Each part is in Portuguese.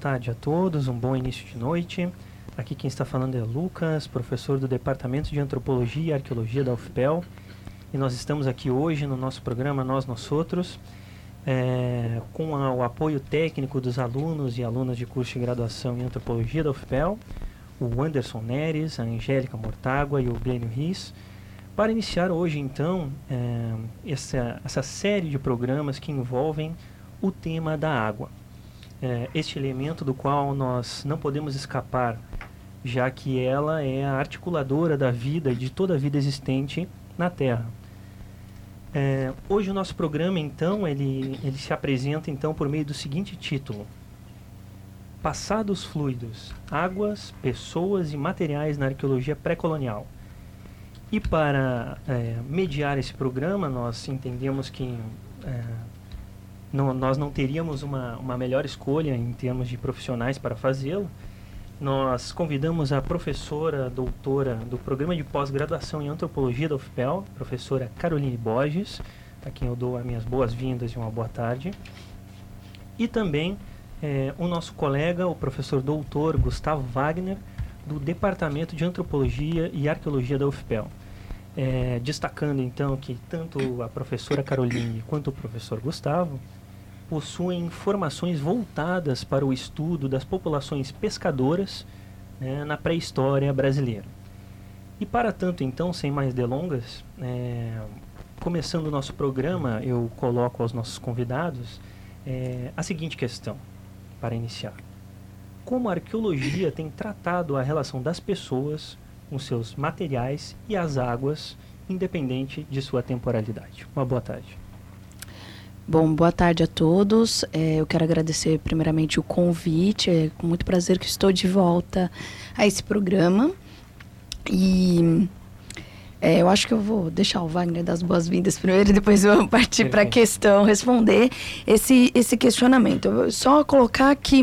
tarde a todos, um bom início de noite. Aqui quem está falando é Lucas, professor do Departamento de Antropologia e Arqueologia da UFPEL. E nós estamos aqui hoje no nosso programa Nós Outros, com o apoio técnico dos alunos e alunas de curso de graduação em Antropologia da UFPEL, o Anderson Neres, a Angélica Mortágua e o Glênio Riz, para iniciar hoje, então, essa série de programas que envolvem o tema da água. Este elemento do qual nós não podemos escapar, já que ela é a articuladora da vida e de toda a vida existente na Terra. Hoje o nosso programa, então, ele se apresenta então por meio do seguinte título: Passados fluidos, águas, pessoas e materiais na arqueologia pré-colonial. E para mediar esse programa, nós entendemos que nós não teríamos uma melhor escolha em termos de profissionais para fazê-lo. Nós convidamos a professora doutora do Programa de Pós-Graduação em Antropologia da UFPEL, professora Caroline Borges, a quem eu dou as minhas boas-vindas e uma boa tarde. E também o nosso colega, o professor doutor Gustavo Wagner, do Departamento de Antropologia e Arqueologia da UFPEL. Destacando então que tanto a professora Caroline quanto o professor Gustavo possuem informações voltadas para o estudo das populações pescadoras, na pré-história brasileira. E para tanto, então, sem mais delongas, começando o nosso programa, eu coloco aos nossos convidados a seguinte questão, para iniciar: como a arqueologia tem tratado a relação das pessoas com seus materiais e as águas, independente de sua temporalidade? Uma boa tarde. Bom, boa tarde a todos. Eu quero agradecer primeiramente o convite. É com muito prazer que estou de volta a esse programa. E eu acho que eu vou deixar o Wagner dar as boas-vindas primeiro e depois vamos partir para a questão, responder esse questionamento. Eu vou só colocar que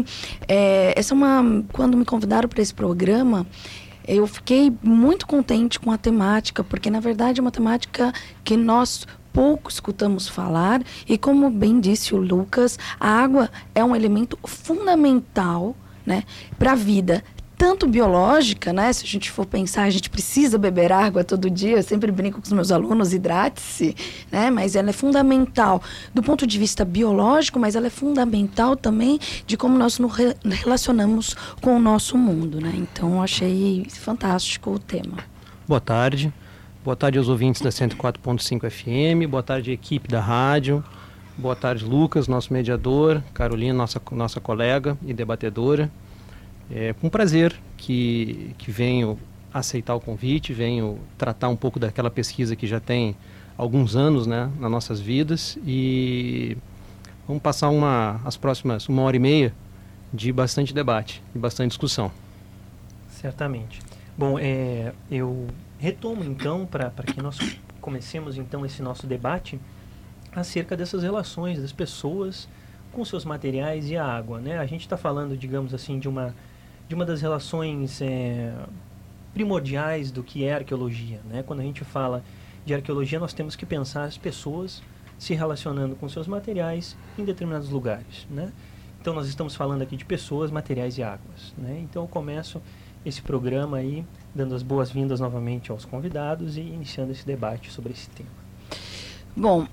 quando me convidaram para esse programa, eu fiquei muito contente com a temática, porque na verdade é uma temática que nós pouco escutamos falar, e como bem disse o Lucas, a água é um elemento fundamental, para a vida, tanto biológica, se a gente for pensar, a gente precisa beber água todo dia. Eu sempre brinco com os meus alunos, hidrate-se, mas ela é fundamental do ponto de vista biológico, mas ela é fundamental também de como nós nos relacionamos com o nosso mundo, Então, eu achei fantástico o tema. Boa tarde. Boa tarde aos ouvintes da 104.5 FM, boa tarde à equipe da rádio, boa tarde Lucas, nosso mediador, Carolina, nossa colega e debatedora. É com prazer que venho aceitar o convite, venho tratar um pouco daquela pesquisa que já tem alguns anos, nas nossas vidas, e vamos passar as próximas 1h30 de bastante debate e bastante discussão. Certamente. Bom, eu retomo então para que nós comecemos então esse nosso debate acerca dessas relações das pessoas com seus materiais e a água, A gente está falando, digamos assim, de uma das relações primordiais do que é arqueologia, Quando a gente fala de arqueologia, nós temos que pensar as pessoas se relacionando com seus materiais em determinados lugares, Então nós estamos falando aqui de pessoas, materiais e águas, Então eu começo esse programa aí dando as boas-vindas novamente aos convidados e iniciando esse debate sobre esse tema. Bom,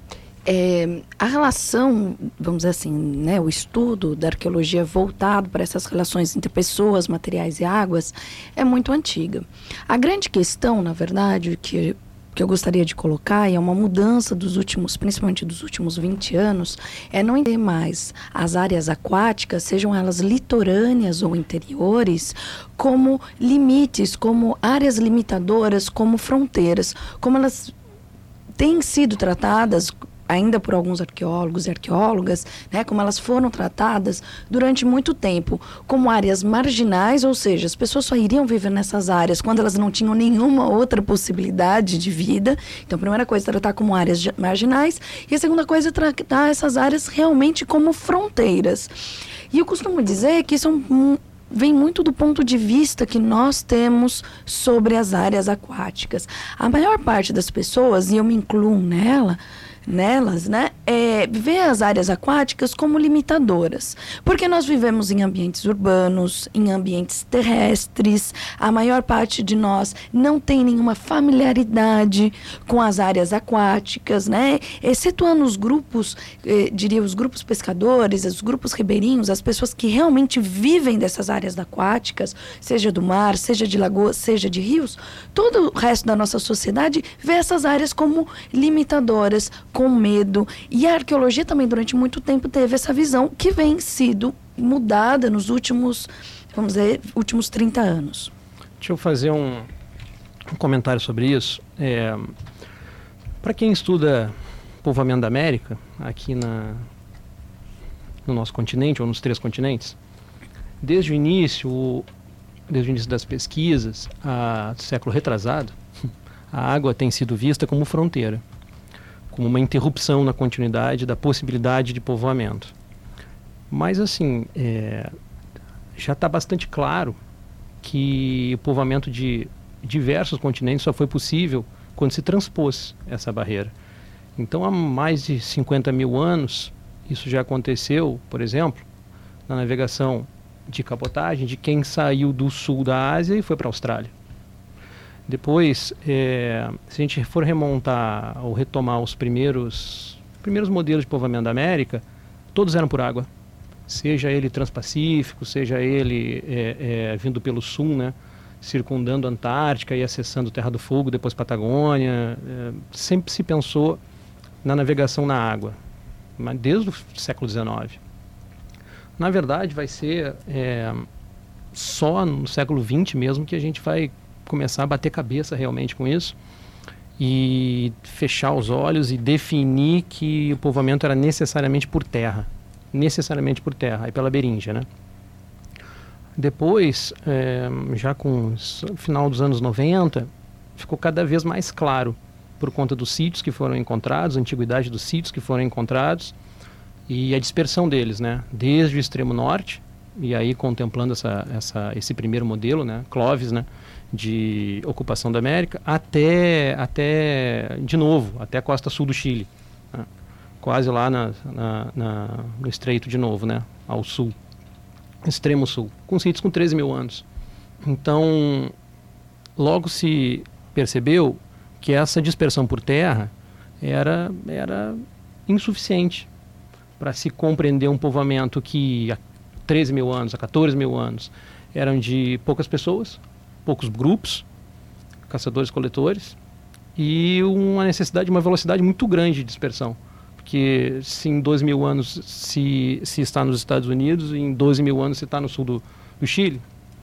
a relação, vamos dizer assim, o estudo da arqueologia voltado para essas relações entre pessoas, materiais e águas é muito antiga. A grande questão, na verdade, que eu gostaria de colocar, e é uma mudança principalmente dos últimos 20 anos, é não entender mais as áreas aquáticas, sejam elas litorâneas ou interiores, como limites, como áreas limitadoras, como fronteiras, como elas têm sido tratadas ainda por alguns arqueólogos e arqueólogas, como elas foram tratadas durante muito tempo, como áreas marginais, ou seja, as pessoas só iriam viver nessas áreas quando elas não tinham nenhuma outra possibilidade de vida. Então, a primeira coisa é tratar como áreas marginais, e a segunda coisa é tratar essas áreas realmente como fronteiras. E eu costumo dizer que isso vem muito do ponto de vista que nós temos sobre as áreas aquáticas. A maior parte das pessoas, e eu me incluo nela, nelas, né, vê as áreas aquáticas como limitadoras, porque nós vivemos em ambientes urbanos, em ambientes terrestres, a maior parte de nós não tem nenhuma familiaridade com as áreas aquáticas, né, excetuando os grupos, diria os grupos pescadores, os grupos ribeirinhos, as pessoas que realmente vivem dessas áreas aquáticas, seja do mar, seja de lagoas, seja de rios, todo o resto da nossa sociedade vê essas áreas como limitadoras, com medo. E a arqueologia também, durante muito tempo, teve essa visão que vem sido mudada nos últimos, vamos dizer, últimos 30 anos. Deixa eu fazer um comentário sobre isso. Para quem estuda povoamento da América, aqui no nosso continente, ou nos 3 continentes, desde o início das pesquisas, século retrasado, a água tem sido vista como fronteira, como uma interrupção na continuidade da possibilidade de povoamento. Mas, assim, já está bastante claro que o povoamento de diversos continentes só foi possível quando se transpôs essa barreira. Então, há mais de 50 mil anos, isso já aconteceu, por exemplo, na navegação de cabotagem de quem saiu do sul da Ásia e foi para a Austrália. Depois, se a gente for remontar ou retomar os primeiros modelos de povoamento da América, todos eram por água. Seja ele transpacífico, seja ele vindo pelo sul, né, circundando a Antártica e acessando Terra do Fogo, depois Patagônia. Sempre se pensou na navegação na água, mas desde o século XIX. Na verdade, vai ser só no século XX mesmo que a gente vai começar a bater cabeça realmente com isso e fechar os olhos e definir que o povoamento era necessariamente por terra, aí pela Beringia, né? Depois, já com o final dos anos 90, ficou cada vez mais claro, por conta dos sítios que foram encontrados, a antiguidade dos sítios que foram encontrados e a dispersão deles, né? Desde o extremo norte, e aí contemplando esse primeiro modelo, né? Clovis, né? De ocupação da América, até de novo, até a costa sul do Chile, né? Quase lá no estreito de novo, né? Ao sul, extremo sul, com sítios com 13 mil anos. Então, logo se percebeu que essa dispersão por terra era insuficiente para se compreender um povoamento que há 13 mil anos, há 14 mil anos, eram de poucas pessoas, poucos grupos, caçadores-coletores, e uma necessidade, uma velocidade muito grande de dispersão. Porque se em 2 mil anos se está nos Estados Unidos, e em 12 mil anos se está no sul do Chile,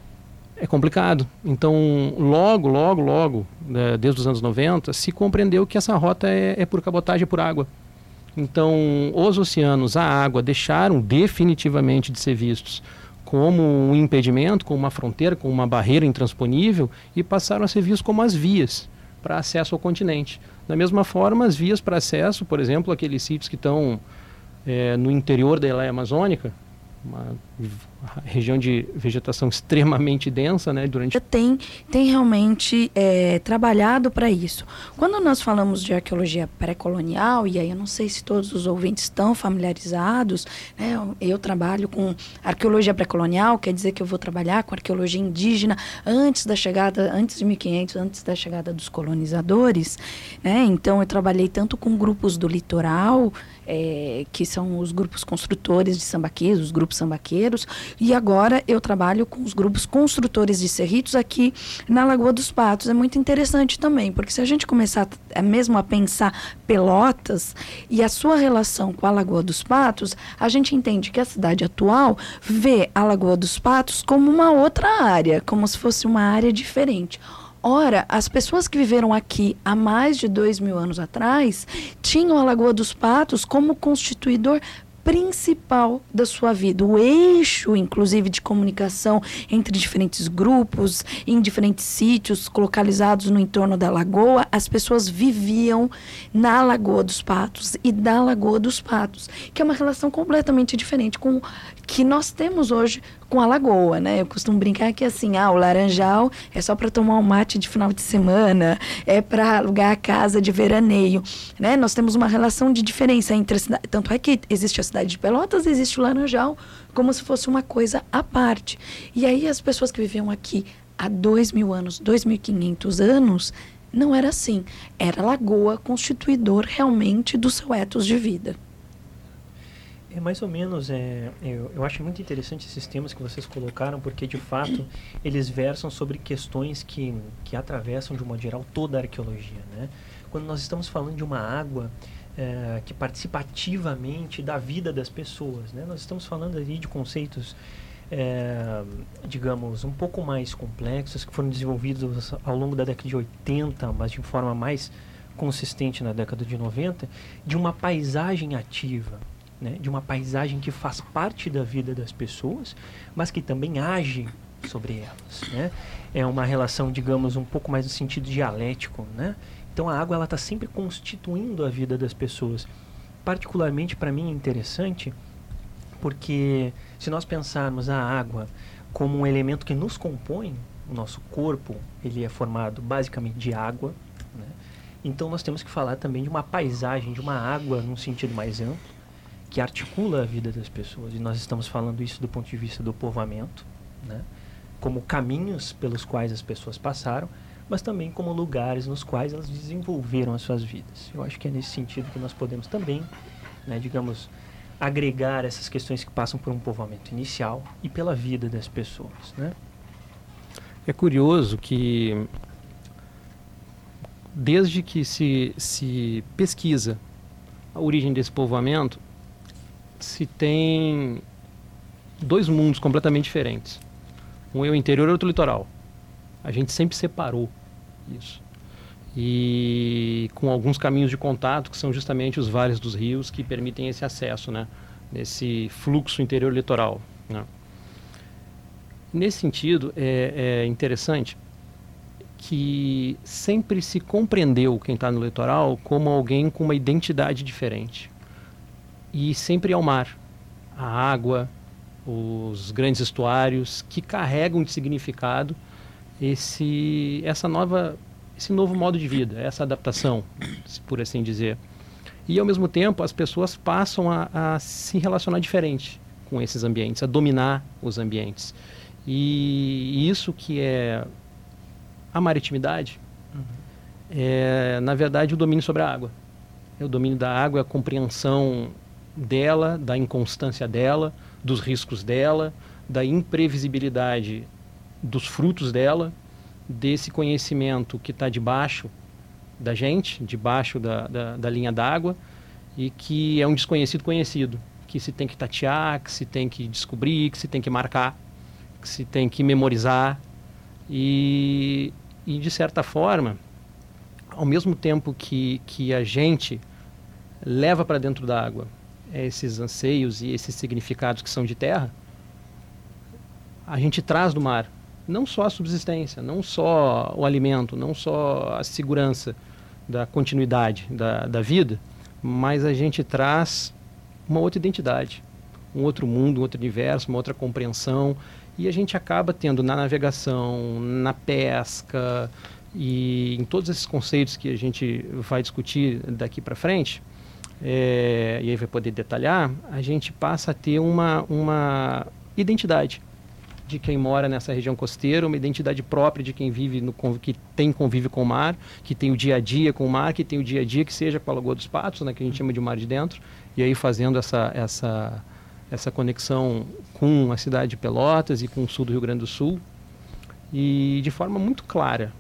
é complicado. Então, logo, desde os anos 90, se compreendeu que essa rota é por cabotagem, por água. Então, os oceanos, a água, deixaram definitivamente de ser vistos como um impedimento, como uma fronteira, como uma barreira intransponível, e passaram a ser vistos como as vias para acesso ao continente. Da mesma forma, as vias para acesso, por exemplo, aqueles sítios que estão no interior da Eleia Amazônica, uma região de vegetação extremamente densa, né, tem realmente trabalhado para isso. Quando nós falamos de arqueologia pré-colonial, e aí eu não sei se todos os ouvintes estão familiarizados, né, eu trabalho com arqueologia pré-colonial, quer dizer que eu vou trabalhar com arqueologia indígena antes de 1500, antes da chegada dos colonizadores, né? Então eu trabalhei tanto com grupos do litoral, que são os grupos construtores de sambaqueiros, os grupos sambaqueiros, e agora eu trabalho com os grupos construtores de cerritos aqui na Lagoa dos Patos. É muito interessante também, porque se a gente começar mesmo a pensar Pelotas e a sua relação com a Lagoa dos Patos, a gente entende que a cidade atual vê a Lagoa dos Patos como uma outra área, como se fosse uma área diferente. Ora, as pessoas que viveram aqui há mais de 2 mil anos atrás tinham a Lagoa dos Patos como constituidor principal da sua vida, o eixo, inclusive, de comunicação entre diferentes grupos, em diferentes sítios localizados no entorno da lagoa. As pessoas viviam na Lagoa dos Patos e da Lagoa dos Patos, que é uma relação completamente diferente com que nós temos hoje com a lagoa, né? Eu costumo brincar que assim, o Laranjal é só para tomar um mate de final de semana, é para alugar a casa de veraneio, né? Nós temos uma relação de diferença entre a cidade, tanto é que existe a cidade de Pelotas, existe o Laranjal, como se fosse uma coisa à parte. E aí as pessoas que viviam aqui há 2.000 anos, 2.500 anos, não era assim. Era lagoa constituidor realmente do seu ethos de vida. É mais ou menos, eu acho muito interessante esses temas que vocês colocaram, porque de fato eles versam sobre questões que atravessam de uma geral toda a arqueologia, né? Quando nós estamos falando de uma água que participa ativamente da vida das pessoas, né? Nós estamos falando ali de conceitos digamos, um pouco mais complexos, que foram desenvolvidos ao longo da década de 80, mas de forma mais consistente na década de 90, de uma paisagem ativa, né? De uma paisagem que faz parte da vida das pessoas, mas que também age sobre elas, né? É uma relação, digamos, um pouco mais no sentido dialético, né? Então a água está sempre constituindo a vida das pessoas. Particularmente para mim é interessante porque se nós pensarmos a água como um elemento que nos compõe, o nosso corpo ele é formado basicamente de água, né? Então nós temos que falar também de uma paisagem, de uma água num sentido mais amplo, que articula a vida das pessoas. E nós estamos falando isso do ponto de vista do povoamento, né? Como caminhos pelos quais as pessoas passaram, mas também como lugares nos quais elas desenvolveram as suas vidas. Eu acho que é nesse sentido que nós podemos também, né, digamos, agregar essas questões que passam por um povoamento inicial e pela vida das pessoas, né? É curioso que desde que se pesquisa a origem desse povoamento, se tem dois mundos completamente diferentes. Um é o interior e outro o litoral. A gente sempre separou isso. E com alguns caminhos de contato, que são justamente os vales dos rios, que permitem esse acesso, né, nesse fluxo interior litoral, né. Nesse sentido, é interessante que sempre se compreendeu quem está no litoral como alguém com uma identidade diferente. E sempre ao mar, a água, os grandes estuários, que carregam de significado esse novo modo de vida, essa adaptação, por assim dizer. E, ao mesmo tempo, as pessoas passam a se relacionar diferente com esses ambientes, a dominar os ambientes. E isso que é a maritimidade, é, na verdade, o domínio sobre a água. É o domínio da água, a compreensão dela, da inconstância dela, dos riscos dela, da imprevisibilidade dos frutos dela, desse conhecimento que está debaixo da gente, debaixo da linha d'água, e que é um desconhecido conhecido, que se tem que tatear, que se tem que descobrir, que se tem que marcar, que se tem que memorizar. E de certa forma, ao mesmo tempo que a gente leva para dentro da água esses anseios e esses significados que são de terra, a gente traz do mar não só a subsistência, não só o alimento, não só a segurança da continuidade da vida, mas a gente traz uma outra identidade, um outro mundo, um outro universo, uma outra compreensão, e a gente acaba tendo na navegação, na pesca e em todos esses conceitos que a gente vai discutir daqui para frente, e aí vai poder detalhar, a gente passa a ter uma identidade de quem mora nessa região costeira, uma identidade própria de quem vive que tem convívio com o mar, que tem o dia a dia com o mar, que tem o dia a dia que seja com a Lagoa dos Patos, né, que a gente chama de mar de dentro, e aí fazendo essa conexão com a cidade de Pelotas e com o sul do Rio Grande do Sul, e de forma muito clara,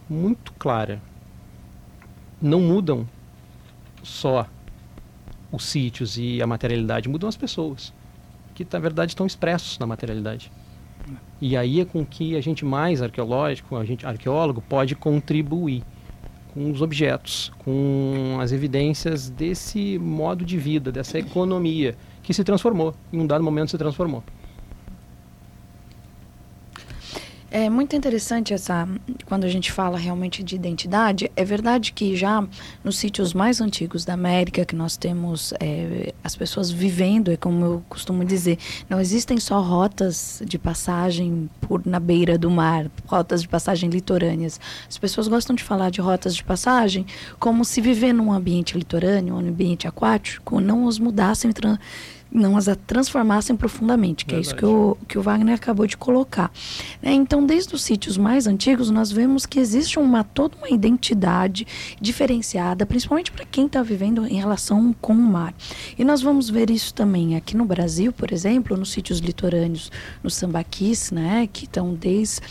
não mudam só os sítios e a materialidade, mudam as pessoas, que na verdade estão expressos na materialidade. E aí é com que a gente mais arqueólogo, pode contribuir com os objetos, com as evidências desse modo de vida, dessa economia que se transformou, em um dado momento se transformou. É muito interessante quando a gente fala realmente de identidade. É verdade que já nos sítios mais antigos da América, que nós temos as pessoas vivendo, é como eu costumo dizer, não existem só rotas de passagem na beira do mar, rotas de passagem litorâneas. As pessoas gostam de falar de rotas de passagem como se viver num ambiente litorâneo, um ambiente aquático, não os mudassem, não as transformassem profundamente, que Verdade. É isso que o Wagner acabou de colocar. Então, desde os sítios mais antigos, nós vemos que existe toda uma identidade diferenciada, principalmente para quem está vivendo em relação com o mar. E nós vamos ver isso também aqui no Brasil, por exemplo, nos sítios litorâneos, nos sambaquis, né, que estão desde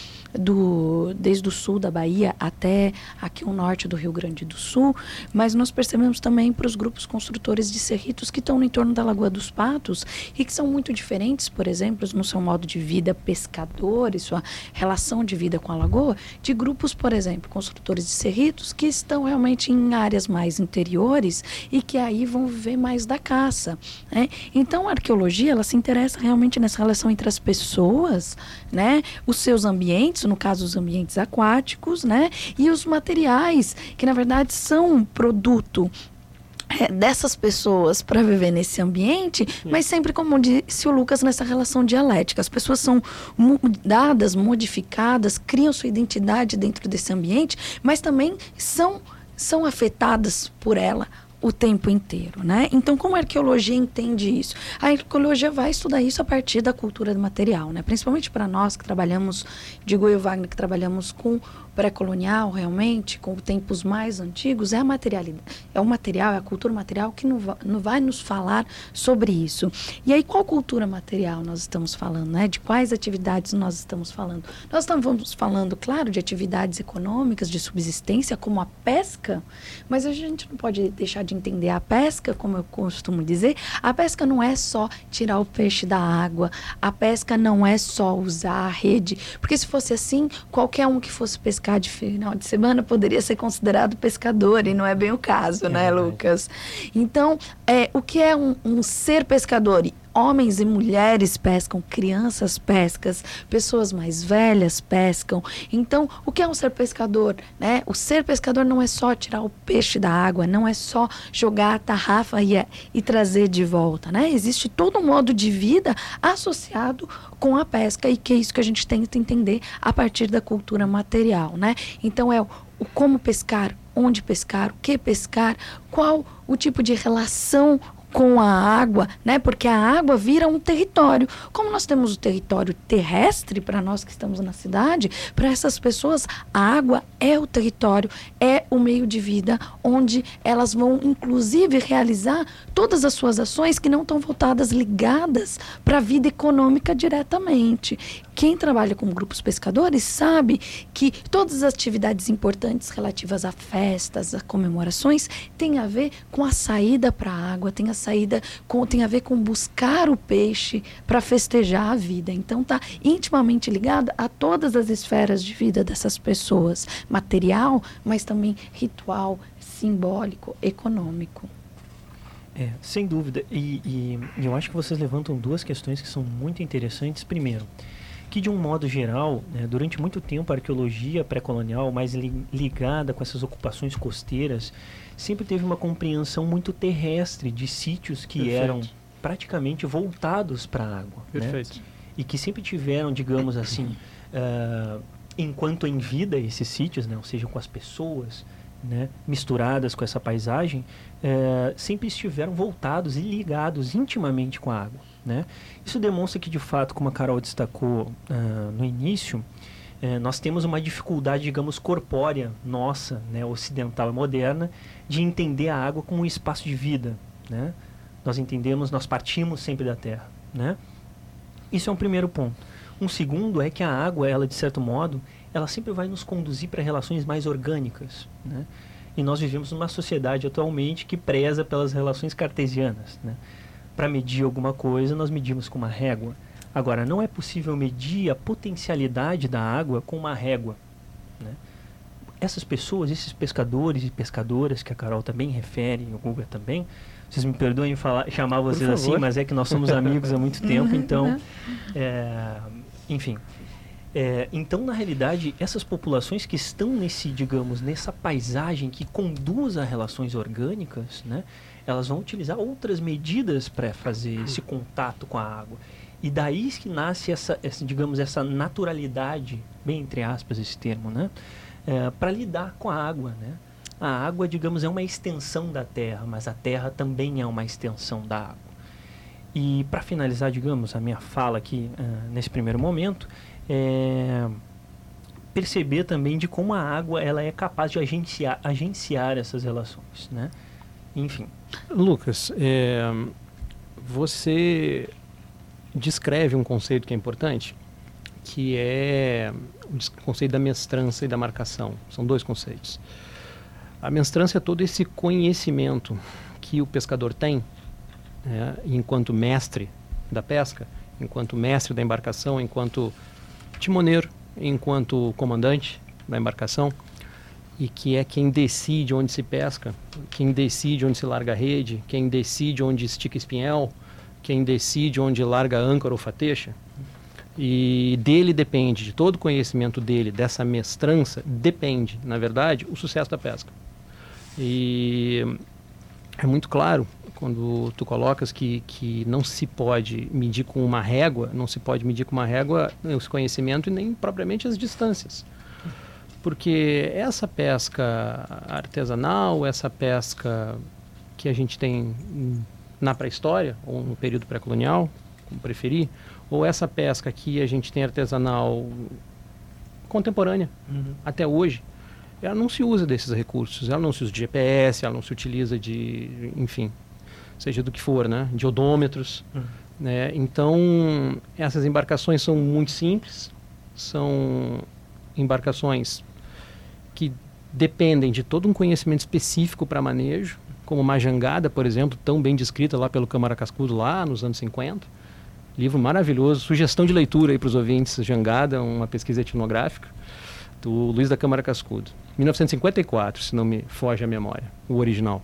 o sul da Bahia até aqui o norte do Rio Grande do Sul, mas nós percebemos também para os grupos construtores de cerritos que estão no entorno da Lagoa dos Patos e que são muito diferentes, por exemplo, no seu modo de vida pescador e sua relação de vida com a lagoa, de grupos, por exemplo, construtores de cerritos que estão realmente em áreas mais interiores e que aí vão viver mais da caça, né? Então a arqueologia, ela se interessa realmente nessa relação entre as pessoas, né, os seus ambientes, no caso os ambientes aquáticos, né, e os materiais, que na verdade são produto dessas pessoas para viver nesse ambiente, mas sempre, como disse o Lucas, nessa relação dialética. As pessoas são mudadas, modificadas, criam sua identidade dentro desse ambiente, mas também são afetadas por ela o tempo inteiro, né? Então, como a arqueologia entende isso? A arqueologia vai estudar isso a partir da cultura do material, né? Principalmente para nós que trabalhamos, digo eu, Wagner, que trabalhamos com pré-colonial, realmente, com tempos mais antigos, é a materialidade, é o material, é a cultura material que não vai nos falar sobre isso. E aí, qual cultura material nós estamos falando, né? De quais atividades nós estamos falando? Nós estamos falando, claro, de atividades econômicas, de subsistência, como a pesca, mas a gente não pode deixar de entender a pesca, como eu costumo dizer. A pesca não é só tirar o peixe da água, a pesca não é só usar a rede, porque se fosse assim, qualquer um que fosse pescar de final de semana poderia ser considerado pescador, e não é bem o caso, né, Lucas? Então, o que é um ser pescador? Homens e mulheres pescam, crianças pescam, pessoas mais velhas pescam. Então, o que é um ser pescador, né? O ser pescador não é só tirar o peixe da água, não é só jogar a tarrafa e trazer de volta, né? Existe todo um modo de vida associado com a pesca, e que é isso que a gente tenta entender a partir da cultura material, né? Então, o como pescar, onde pescar, o que pescar, qual o tipo de relação com a água, né? Porque a água vira um território. Como nós temos o território terrestre, para nós que estamos na cidade, para essas pessoas, a água é o território, é o meio de vida, onde elas vão, inclusive, realizar todas as suas ações que não estão voltadas, ligadas para a vida econômica diretamente. Quem trabalha com grupos pescadores sabe que todas as atividades importantes relativas a festas, a comemorações, tem a ver com a saída para a água, tem a ver com buscar o peixe para festejar a vida. Então está intimamente ligado a todas as esferas de vida dessas pessoas, material, mas também ritual, simbólico, econômico. Sem dúvida. E eu acho que vocês levantam duas questões que são muito interessantes. Primeiro, que de um modo geral, durante muito tempo a arqueologia pré-colonial, mais ligada com essas ocupações costeiras, sempre teve uma compreensão muito terrestre de sítios que eram praticamente voltados para a água. Perfeito. Né? E que sempre tiveram, digamos assim, enquanto em vida esses sítios, né, ou seja, com as pessoas, né, misturadas com essa paisagem, sempre estiveram voltados e ligados intimamente com a água. Né? Isso demonstra que, de fato, como a Carol destacou no início, nós temos uma dificuldade, digamos, corpórea nossa, né, ocidental e moderna, de entender a água como um espaço de vida. Né? Nós partimos sempre da terra. Né? Isso é um primeiro ponto. Um segundo é que a água, ela, de certo modo, ela sempre vai nos conduzir para relações mais orgânicas. Né? E nós vivemos numa sociedade atualmente que preza pelas relações cartesianas. Né? Para medir alguma coisa, nós medimos com uma régua. Agora, não é possível medir a potencialidade da água com uma régua. Né? Essas pessoas, esses pescadores e pescadoras, que a Carol também refere, e o Guga também, vocês me perdoem chamar vocês assim, mas é que nós somos amigos há muito tempo, então, enfim. Então, na realidade, essas populações que estão nessa paisagem que conduz a relações orgânicas, né, elas vão utilizar outras medidas para fazer esse contato com a água. E daí que nasce essa naturalidade, bem entre aspas esse termo, né, para lidar com a água, né? A água, digamos, é uma extensão da terra, mas a terra também é uma extensão da água. E para finalizar, digamos, a minha fala aqui nesse primeiro momento, perceber também de como a água ela é capaz de agenciar essas relações, né? Enfim. Lucas, você descreve um conceito que é importante, que é o conceito da mestrança e da marcação. São dois conceitos. A mestrança é todo esse conhecimento que o pescador tem, enquanto mestre da pesca, enquanto mestre da embarcação, enquanto timoneiro, enquanto comandante da embarcação, e que é quem decide onde se pesca, quem decide onde se larga a rede, quem decide onde estica espinhel, quem decide onde larga a âncora ou fateixa. E dele depende, de todo o conhecimento dele, dessa mestrança, depende, na verdade, o sucesso da pesca. E é muito claro quando tu colocas que não se pode medir com uma régua, esse conhecimento e nem propriamente as distâncias. Porque essa pesca artesanal, essa pesca que a gente tem na pré-história, ou no período pré-colonial, como preferir, ou essa pesca que a gente tem artesanal contemporânea, até hoje, ela não se usa desses recursos, ela não se usa de GPS, ela não se utiliza de, enfim, seja do que for, né, de odômetros, né? Então, essas embarcações são muito simples, são embarcações que dependem de todo um conhecimento específico para manejo, como uma jangada, por exemplo, tão bem descrita lá pelo Câmara Cascudo, lá nos anos 50. Livro maravilhoso, sugestão de leitura aí para os ouvintes, Jangada, uma pesquisa etnográfica, do Luiz da Câmara Cascudo. 1954, se não me foge a memória, o original.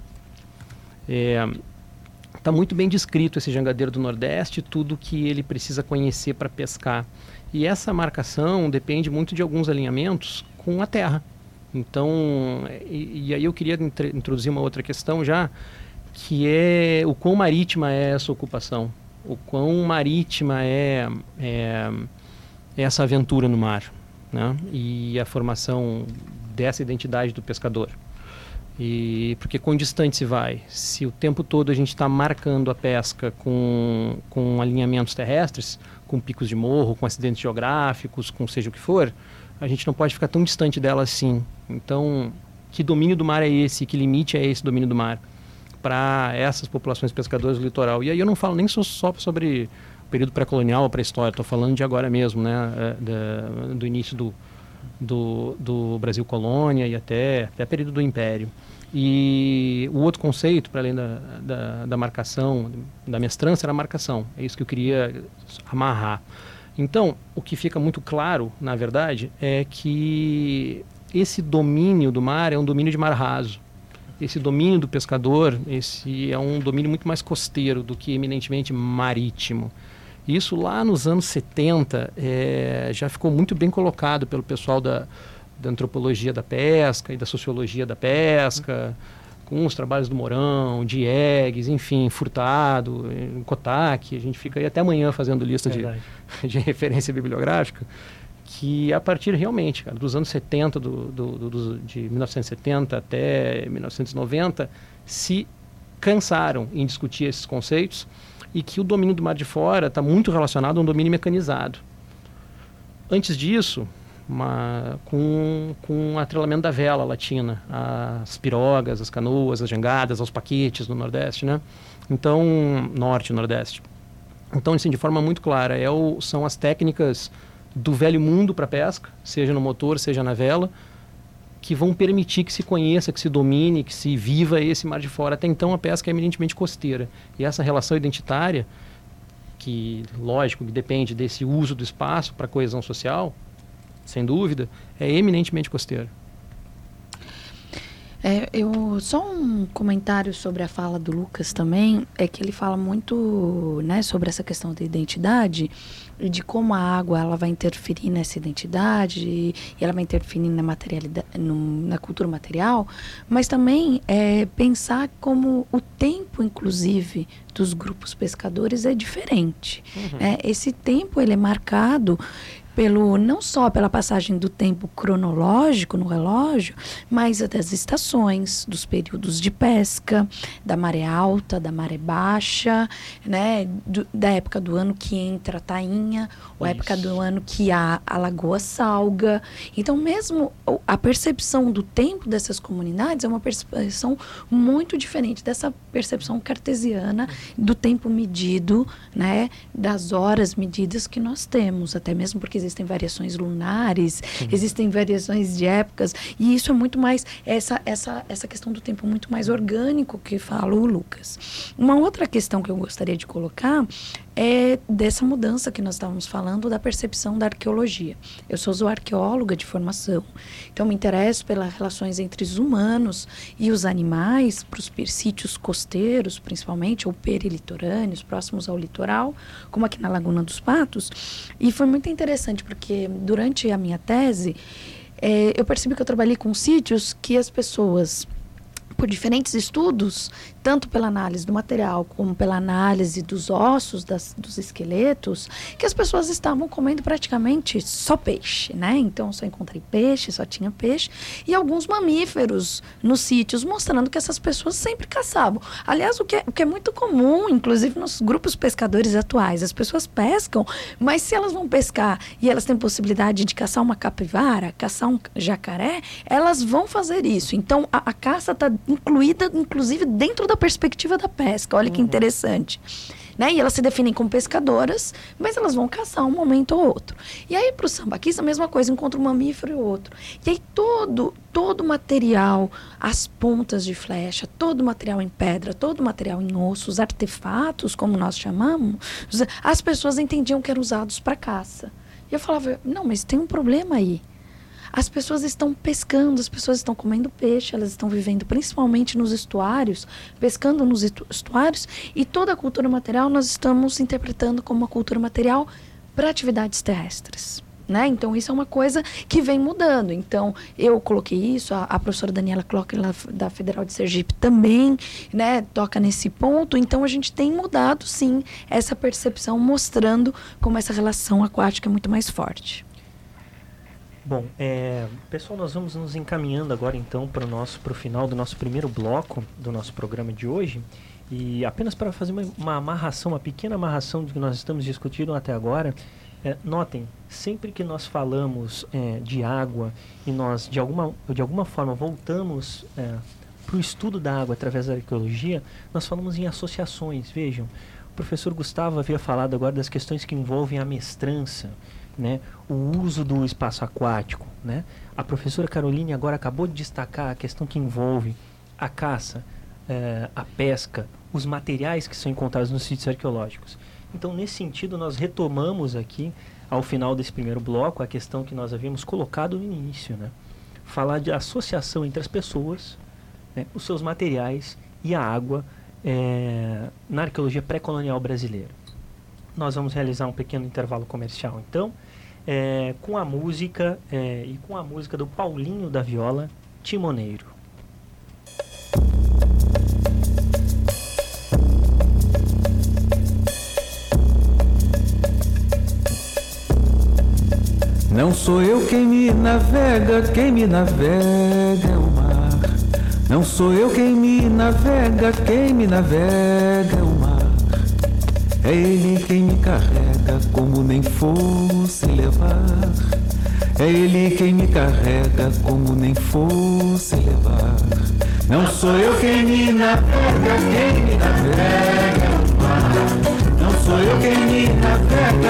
Está muito bem descrito esse jangadeiro do Nordeste, tudo que ele precisa conhecer para pescar. E essa marcação depende muito de alguns alinhamentos com a terra. Então, e aí eu queria introduzir uma outra questão já, que é o quão marítima é essa ocupação, o quão marítima é essa aventura no mar, né? E a formação dessa identidade do pescador. E porque quão distante se vai? Se o tempo todo a gente está marcando a pesca com alinhamentos terrestres, com picos de morro, com acidentes geográficos, com seja o que for, a gente não pode ficar tão distante dela assim. Então, que domínio do mar é esse? Que limite é esse domínio do mar para essas populações pescadoras do litoral? E aí eu não falo nem só sobre o período pré-colonial ou pré-história, estou falando de agora mesmo, né, do início do Brasil colônia e até período do Império. E o outro conceito, para além da marcação, da mestrança, era a marcação. É isso que eu queria amarrar. Então, o que fica muito claro, na verdade, é que esse domínio do mar é um domínio de mar raso. Esse domínio do pescador, esse é um domínio muito mais costeiro do que eminentemente marítimo. Isso lá nos anos 70 já ficou muito bem colocado pelo pessoal da antropologia da pesca e da sociologia da pesca, com os trabalhos do Mourão, de Eggs, enfim, Furtado, Kotak. A gente fica aí até amanhã fazendo lista de referência bibliográfica, que a partir realmente, cara, dos anos 70, de 1970 até 1990, se cansaram em discutir esses conceitos e que o domínio do mar de fora está muito relacionado a um domínio mecanizado. Antes disso, com o atrelamento da vela latina, as pirogas, as canoas, as jangadas, aos paquetes no Nordeste, né? Então, Norte e Nordeste. Então, assim, de forma muito clara, são as técnicas do velho mundo para pesca, seja no motor, seja na vela, que vão permitir que se conheça, que se domine, que se viva esse mar de fora. Até então, a pesca é eminentemente costeira. E essa relação identitária, que, lógico, que depende desse uso do espaço para a coesão social, sem dúvida, é eminentemente costeira. Só um comentário sobre a fala do Lucas também, é que ele fala muito, né, sobre essa questão da identidade e de como a água ela vai interferir nessa identidade e ela vai interferir na materialidade, na cultura material, mas também pensar como o tempo, inclusive, dos grupos pescadores é diferente. Esse tempo ele é marcado não só pela passagem do tempo cronológico no relógio, mas das estações, dos períodos de pesca, da maré alta, da maré baixa, né, da época do ano que entra a tainha, ou a época do ano que a lagoa salga. Então, mesmo a percepção do tempo dessas comunidades é uma percepção muito diferente dessa percepção cartesiana do tempo medido, né, das horas medidas que nós temos, até mesmo porque existem variações lunares, existem variações de épocas, e isso é muito mais, essa questão do tempo muito mais orgânico que fala o Lucas. Uma outra questão que eu gostaria de colocar é dessa mudança que nós estávamos falando da percepção da arqueologia. Eu sou zooarqueóloga de formação, então me interesso pelas relações entre os humanos e os animais, para os sítios costeiros, principalmente, ou perilitorâneos, próximos ao litoral, como aqui na Laguna dos Patos. E foi muito interessante, porque durante a minha tese, eu percebi que eu trabalhei com sítios que as pessoas, por diferentes estudos, tanto pela análise do material como pela análise dos ossos, dos esqueletos, que as pessoas estavam comendo praticamente só peixe, né? Então, só encontrei peixe, só tinha peixe, e alguns mamíferos nos sítios, mostrando que essas pessoas sempre caçavam. Aliás, o que é muito comum, inclusive nos grupos pescadores atuais, as pessoas pescam, mas se elas vão pescar e elas têm possibilidade de caçar uma capivara, caçar um jacaré, elas vão fazer isso. Então, a caça está incluída, inclusive, dentro da perspectiva da pesca. Olha que interessante. Né? E elas se definem como pescadoras, mas elas vão caçar um momento ou outro. E aí, para o sambaquis, a mesma coisa, encontra um mamífero e outro. E aí, todo material, as pontas de flecha, todo material em pedra, todo material em osso, os artefatos, como nós chamamos, as pessoas entendiam que eram usados para caça. E eu falava, não, mas tem um problema aí. As pessoas estão pescando, as pessoas estão comendo peixe, elas estão vivendo principalmente nos estuários, pescando nos estuários, e toda a cultura material nós estamos interpretando como uma cultura material para atividades terrestres. Né? Então, isso é uma coisa que vem mudando. Então, eu coloquei isso, a professora Daniela Clocker, da Federal de Sergipe, também, né, toca nesse ponto. Então, a gente tem mudado, sim, essa percepção, mostrando como essa relação aquática é muito mais forte. Bom, pessoal, nós vamos nos encaminhando agora então para o final do nosso primeiro bloco do nosso programa de hoje. E apenas para fazer uma amarração, uma pequena amarração do que nós estamos discutindo até agora, notem, sempre que nós falamos de água e nós de alguma forma voltamos para o estudo da água através da arqueologia, nós falamos em associações. Vejam, o professor Gustavo havia falado agora das questões que envolvem a mestrança, né, o uso do espaço aquático, né? A professora Caroline agora acabou de destacar a questão que envolve a caça, a pesca, os materiais que são encontrados nos sítios arqueológicos. Então, nesse sentido, nós retomamos aqui, ao final desse primeiro bloco, a questão que nós havíamos colocado no início, né? Falar de associação entre as pessoas, né, os seus materiais e a água na arqueologia pré-colonial brasileira. Nós vamos realizar um pequeno intervalo comercial, então, com a música e com a música do Paulinho da Viola, Timoneiro. Não sou eu quem me navega é o mar. Não sou eu quem me navega é o mar. É ele quem me carrega como nem fosse levar. É ele quem me carrega como nem fosse levar. Não sou eu quem me navega é o mar. Não sou eu quem me navega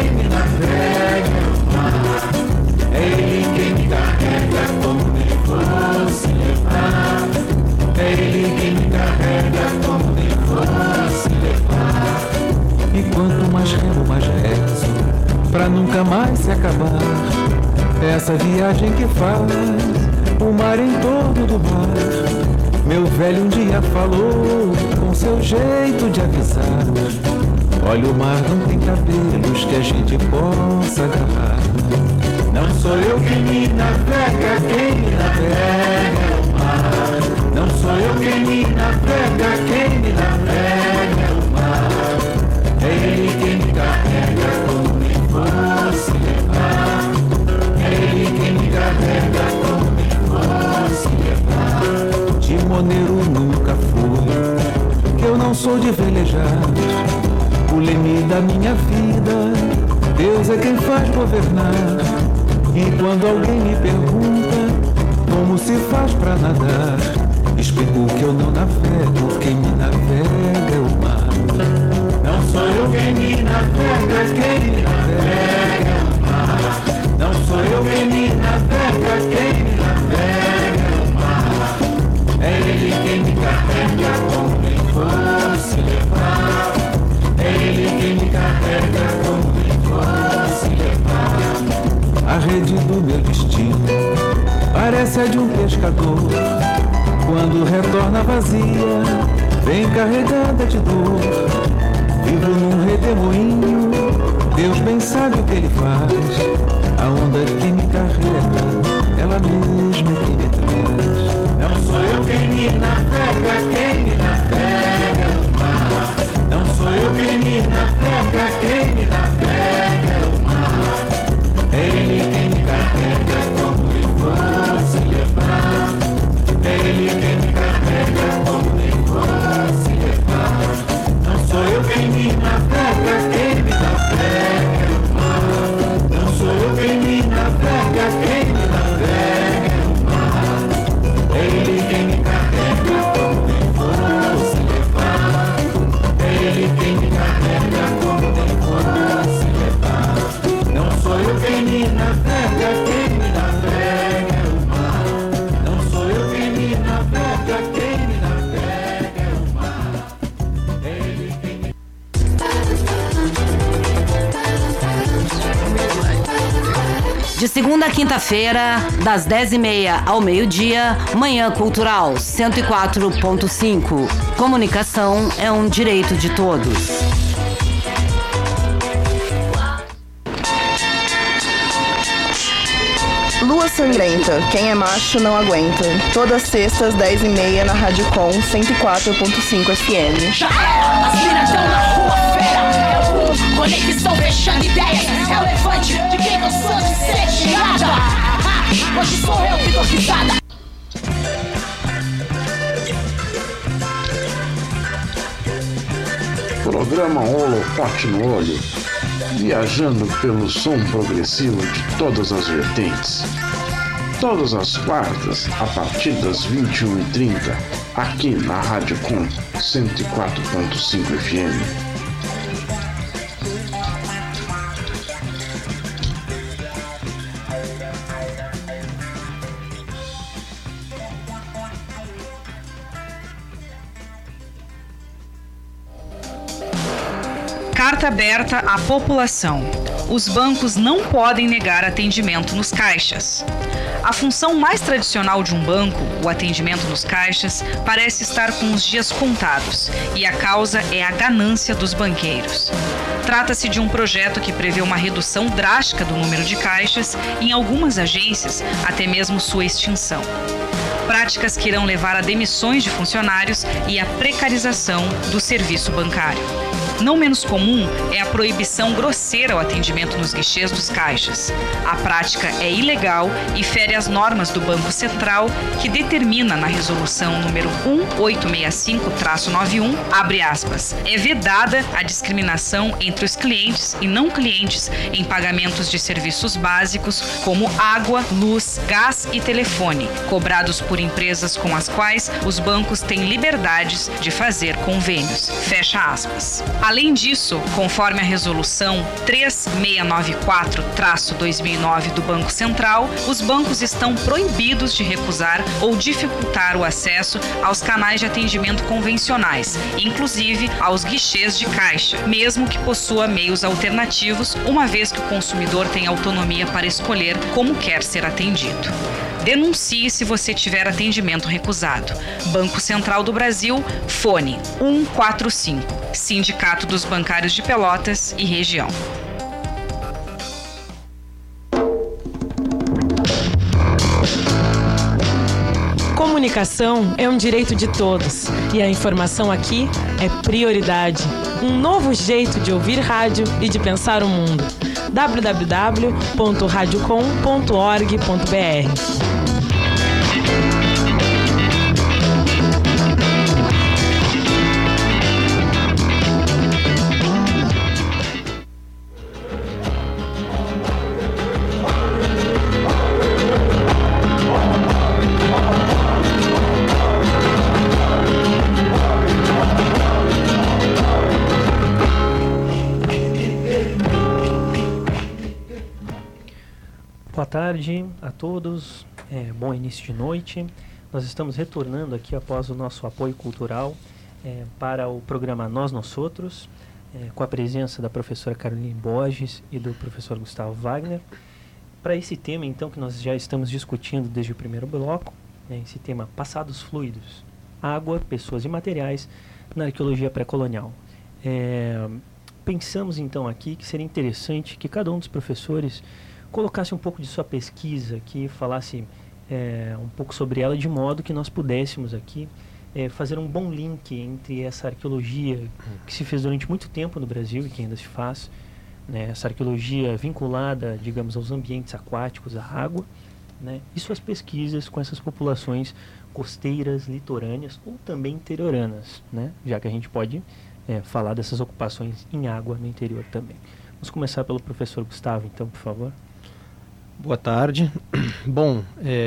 é o mar. É ele quem me carrega como nem fosse levar. É ele quem me carrega como nem fosse levar. E quanto mais remo, mais rezo, pra nunca mais se acabar. Essa viagem que faz o mar em torno do mar. velho um dia falou com seu jeito de avisar: olha, o mar não tem cabelos que a gente possa agarrar. Não sou eu quem me navega, quem me navega é o mar. Não sou eu quem me navega, quem me navega é o mar. É ele quem me carrega como nem fosse levar. É ele quem me carrega como nem fosse levar. Timoneiro nunca fui, que eu não sou de velejar. O leme da minha vida, Deus é quem faz governar. E quando alguém me pergunta como se faz pra nadar, explico que eu não navego, quem me navega é o mar. Não sou eu quem me navega, quem me navega é o mar. Não sou eu quem me navega, quem me navega é o mar. É ele quem me carrega como nem fosse levar. É ele quem me carrega como nem fosse levar. A rede do meu destino parece a de um pescador. Quando retorna vazia, vem carregada de dor. Vivo num redemoinho, Deus bem sabe o que ele faz. A onda que me carrega, ela mesma é quem me traz. Não sou eu quem me navega, quem me navega é o mar. Não sou eu quem me navega, quem me navega é o mar. É ele quem me carrega como nem fosse levar. É ele quem me carrega como nem fosse levar. Não sou eu quem me navega, quem me navega é o mar. Não sou eu quem me navega, quem me navega é o mar. É ele quem me carrega como nem fosse levar. É ele quem me carrega como nem fosse levar. Não sou eu quem me navega, quem me navega é o mar. Não sou eu quem me navega, quem me navega é o mar. É ele quem me... De segunda a quinta-feira, das 10h30 ao meio-dia, Manhã Cultural 104.5. Comunicação é um direito de todos. Lua Sangrenta, quem é macho não aguenta. Todas sextas, 10h30 na Rádio Com 104.5 FM. Já é, as minas tão na rua feira. É o boom, conexão fechando ideias. É o levante de quem cansou de ser tirada. Hoje sou eu que dou risada. Programa Holofote no Olho, viajando pelo som progressivo de todas as vertentes. Todas as quartas, a partir das 21h30, aqui na Rádio Com 104.5 FM. Carta aberta à população. Os bancos não podem negar atendimento nos caixas. A função mais tradicional de um banco, o atendimento nos caixas, parece estar com os dias contados, e a causa é a ganância dos banqueiros. Trata-se de um projeto que prevê uma redução drástica do número de caixas, em algumas agências, até mesmo sua extinção. Práticas que irão levar a demissões de funcionários e a precarização do serviço bancário. Não menos comum é a proibição grosseira ao atendimento nos guichês dos caixas. A prática é ilegal e fere as normas do Banco Central, que determina na resolução número 1865-91, abre aspas, é vedada a discriminação entre os clientes e não clientes em pagamentos de serviços básicos como água, luz, gás e telefone, cobrados por empresas com as quais os bancos têm liberdades de fazer convênios. Fecha aspas. Além disso, conforme a resolução 3694-2009 do Banco Central, os bancos estão proibidos de recusar ou dificultar o acesso aos canais de atendimento convencionais, inclusive aos guichês de caixa, mesmo que possua meios alternativos, uma vez que o consumidor tem autonomia para escolher como quer ser atendido. Denuncie se você tiver atendimento recusado. Banco Central do Brasil, fone 145. Sindicato dos Bancários de Pelotas e Região. Comunicação é um direito de todos e a informação aqui é prioridade. Um novo jeito de ouvir rádio e de pensar o mundo. www.radiocom.org.br. Boa tarde a todos, bom início de noite. Nós estamos retornando aqui após o nosso apoio cultural para o programa Nós Outros, com a presença da professora Caroline Borges e do professor Gustavo Wagner, para esse tema então que nós já estamos discutindo desde o primeiro bloco, esse tema passados fluidos, água, pessoas e materiais na arqueologia pré-colonial. Pensamos então aqui que seria interessante que cada um dos professores colocasse um pouco de sua pesquisa aqui, falasse um pouco sobre ela, de modo que nós pudéssemos aqui fazer um bom link entre essa arqueologia que se fez durante muito tempo no Brasil e que ainda se faz, né, essa arqueologia vinculada, digamos, aos ambientes aquáticos, à água, né, e suas pesquisas com essas populações costeiras, litorâneas ou também interioranas, né, já que a gente pode falar dessas ocupações em água no interior também. Vamos começar pelo professor Gustavo, então, por favor. Boa tarde. Bom,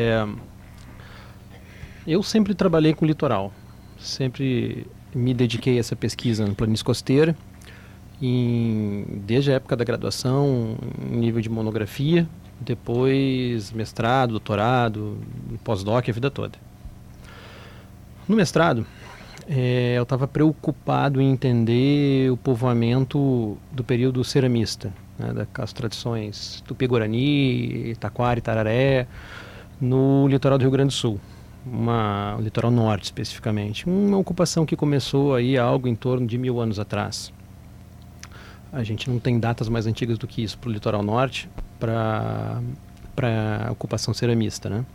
eu sempre trabalhei com o litoral, sempre me dediquei a essa pesquisa no planície costeira, desde a época da graduação, em nível de monografia, depois mestrado, doutorado, pós-doc, a vida toda. No mestrado, eu estava preocupado em entender o povoamento do período ceramista, né, das tradições Tupi-Guarani, Taquara e Tararé, no litoral do Rio Grande do Sul, o litoral norte especificamente. Uma ocupação que começou aí algo em torno de 1000 anos atrás. A gente não tem datas mais antigas do que isso para o litoral norte, para a ocupação ceramista, né?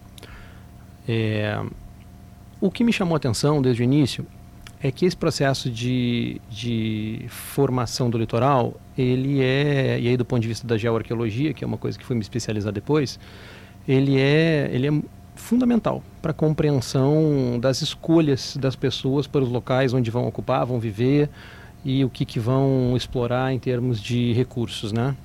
O que me chamou a atenção desde o início é que esse processo de formação do litoral, e aí do ponto de vista da geoarqueologia, que é uma coisa que fui me especializar depois, ele é fundamental para a compreensão das escolhas das pessoas para os locais onde vão ocupar, vão viver e o que vão explorar em termos de recursos, né?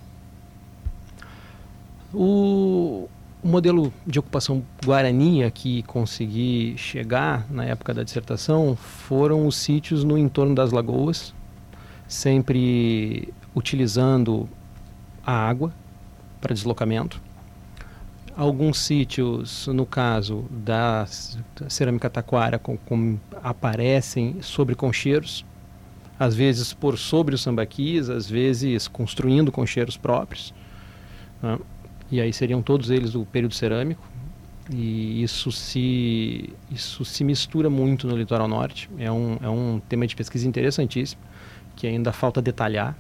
O modelo de ocupação guarani a que consegui chegar na época da dissertação foram os sítios no entorno das lagoas, sempre utilizando a água para deslocamento. Alguns sítios, no caso da cerâmica taquara, aparecem sobre concheiros, às vezes por sobre os sambaquis, às vezes construindo concheiros próprios, né? E aí seriam todos eles do período cerâmico, e isso se mistura muito no litoral norte. É um tema de pesquisa interessantíssimo, que ainda falta detalhar.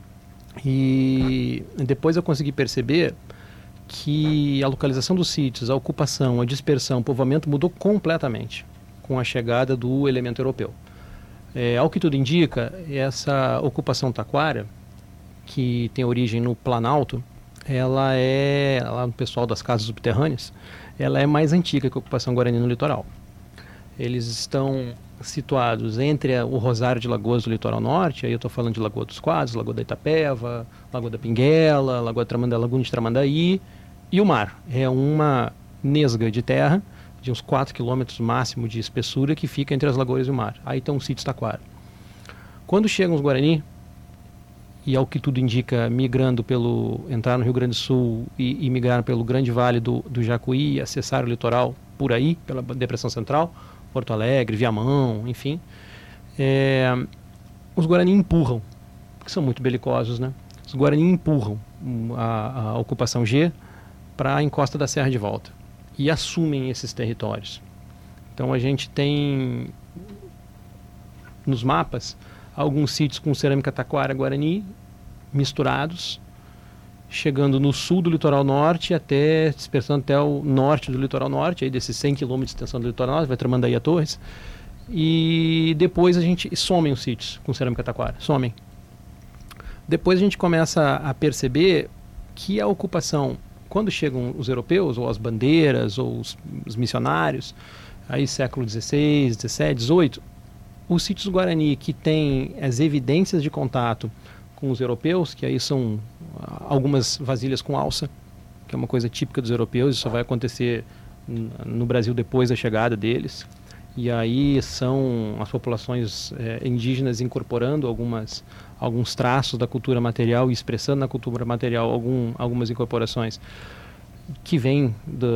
E depois eu consegui perceber que a localização dos sítios, a ocupação, a dispersão, o povoamento mudou completamente com a chegada do elemento europeu. Ao que tudo indica, essa ocupação taquara, que tem origem no Planalto, ela é, lá no pessoal das casas subterrâneas, ela é mais antiga que a ocupação guarani no litoral. Eles estão situados entre o Rosário de Lagoas do litoral norte, aí eu estou falando de Lagoa dos Quadros, Lagoa da Itapeva, Lagoa da Pinguela, Lagoa de Tramandaí, e o mar. É uma nesga de terra de uns 4 quilômetros máximo de espessura que fica entre as lagoas e o mar. Aí estão os sítios taquara. Quando chegam os Guarani, e ao que tudo indica, entrar no Rio Grande do Sul e migrar pelo grande vale do Jacuí e acessar o litoral por aí, pela Depressão Central, Porto Alegre, Viamão, enfim, os Guarani empurram, que são muito belicosos, né? Os Guarani empurram a ocupação G para a encosta da Serra de volta. e assumem esses territórios. Então a gente tem nos mapas alguns sítios com cerâmica taquara guarani misturados, chegando no sul do litoral norte, dispersando até o norte do litoral norte, aí desses 100 km de extensão do litoral norte, vai Tramandaí a Torres, e depois a gente somem os sítios com cerâmica taquara, somem. Depois a gente começa a perceber que a ocupação, quando chegam os europeus, ou as bandeiras, ou os missionários, aí século XVI, XVII, XVIII, os sítios Guarani que têm as evidências de contato com os europeus, que aí são algumas vasilhas com alça, que é uma coisa típica dos europeus, isso só vai acontecer no Brasil depois da chegada deles. E aí são as populações indígenas incorporando alguns traços da cultura material e expressando na cultura material algumas incorporações que vêm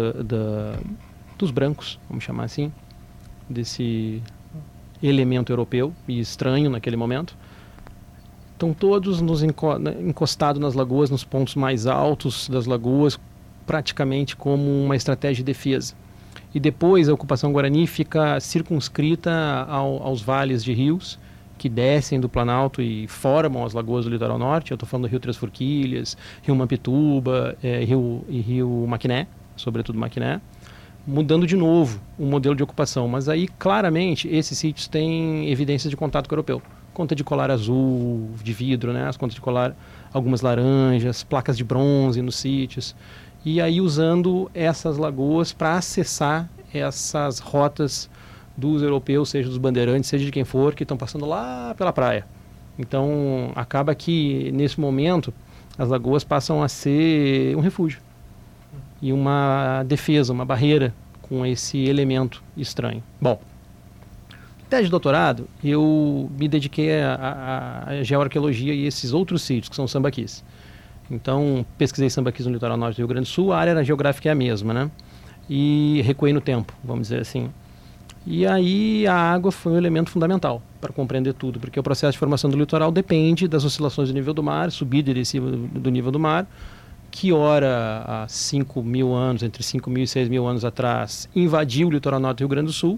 dos brancos, vamos chamar assim, desse elemento europeu e estranho naquele momento. Estão todos encostados nas lagoas, nos pontos mais altos das lagoas, praticamente como uma estratégia de defesa. E depois a ocupação guarani fica circunscrita aos vales de rios que descem do Planalto e formam as lagoas do litoral norte. Eu estou falando do Rio Três Forquilhas, Rio Mampituba, Rio Maquiné, sobretudo Maquiné, mudando de novo o modelo de ocupação. Mas aí, claramente, esses sítios têm evidências de contato com o europeu. Conta de colar azul, de vidro, né? As contas de colar, algumas laranjas, placas de bronze nos sítios. E aí usando essas lagoas para acessar essas rotas dos europeus, seja dos bandeirantes, seja de quem for, que estão passando lá pela praia. Então, acaba que, nesse momento, as lagoas passam a ser um refúgio e uma defesa, uma barreira com esse elemento estranho. Bom, tese de doutorado, eu me dediquei à geoarqueologia e esses outros sítios, que são sambaquis. Então, pesquisei sambaquis no litoral norte do Rio Grande do Sul, a área geográfica é a mesma, né? E recuei no tempo, vamos dizer assim. E aí a água foi um elemento fundamental para compreender tudo, porque o processo de formação do litoral depende das oscilações do nível do mar, subida e descida do nível do mar, que ora há 5 mil anos, entre 5 mil e 6 mil anos atrás, invadiu o litoral norte do Rio Grande do Sul.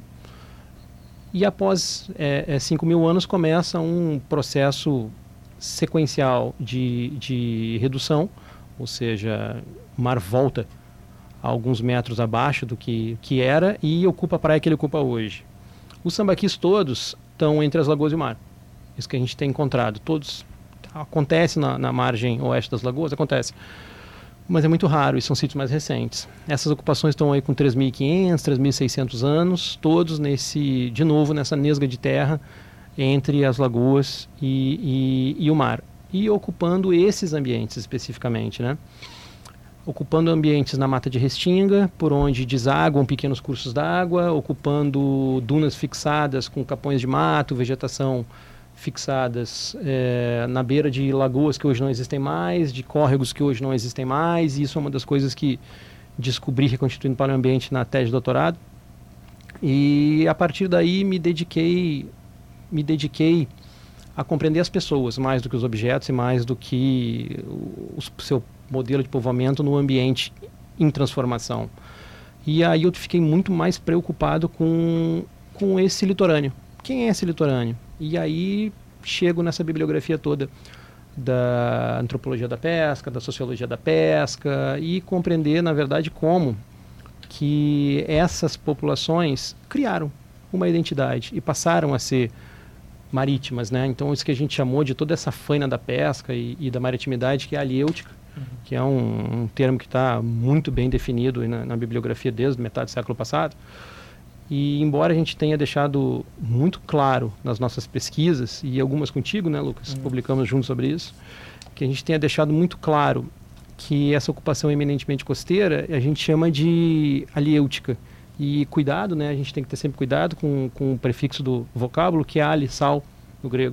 E após 5 mil anos começa um processo sequencial de redução, ou seja, o mar volta a alguns metros abaixo do que era e ocupa a praia que ele ocupa hoje. Os sambaquis todos estão entre as lagoas e o mar. Isso que a gente tem encontrado. Todos acontece na margem oeste das lagoas, acontece. Mas é muito raro e são sítios mais recentes. Essas ocupações estão aí com 3.500, 3.600 anos, todos de novo nessa nesga de terra entre as lagoas e o mar. E ocupando esses ambientes especificamente, né? Ocupando ambientes na mata de restinga, por onde desaguam pequenos cursos d'água, ocupando dunas fixadas com capões de mato, vegetação fixadas na beira de lagoas que hoje não existem mais, de córregos que hoje não existem mais, e isso é uma das coisas que descobri reconstituindo o paleoambiente na tese de doutorado. E a partir daí me dediquei a compreender as pessoas, mais do que os objetos e mais do que o seu modelo de povoamento no ambiente em transformação. E aí eu fiquei muito mais preocupado com esse litorâneo. Quem é esse litorâneo? E aí chego nessa bibliografia toda da antropologia da pesca, da sociologia da pesca e compreender, na verdade, como que essas populações criaram uma identidade e passaram a ser marítimas, né? Então isso que a gente chamou de toda essa faina da pesca e da maritimidade, que é a aliêutica, que é um termo que está muito bem definido na bibliografia desde metade do século passado. E embora a gente tenha deixado muito claro nas nossas pesquisas, e algumas contigo, né, Lucas? Publicamos juntos sobre isso, que a gente tenha deixado muito claro que essa ocupação eminentemente costeira a gente chama de aliêutica. E cuidado, né? A gente tem que ter sempre cuidado com o prefixo do vocábulo, que é ali, sal, no grego.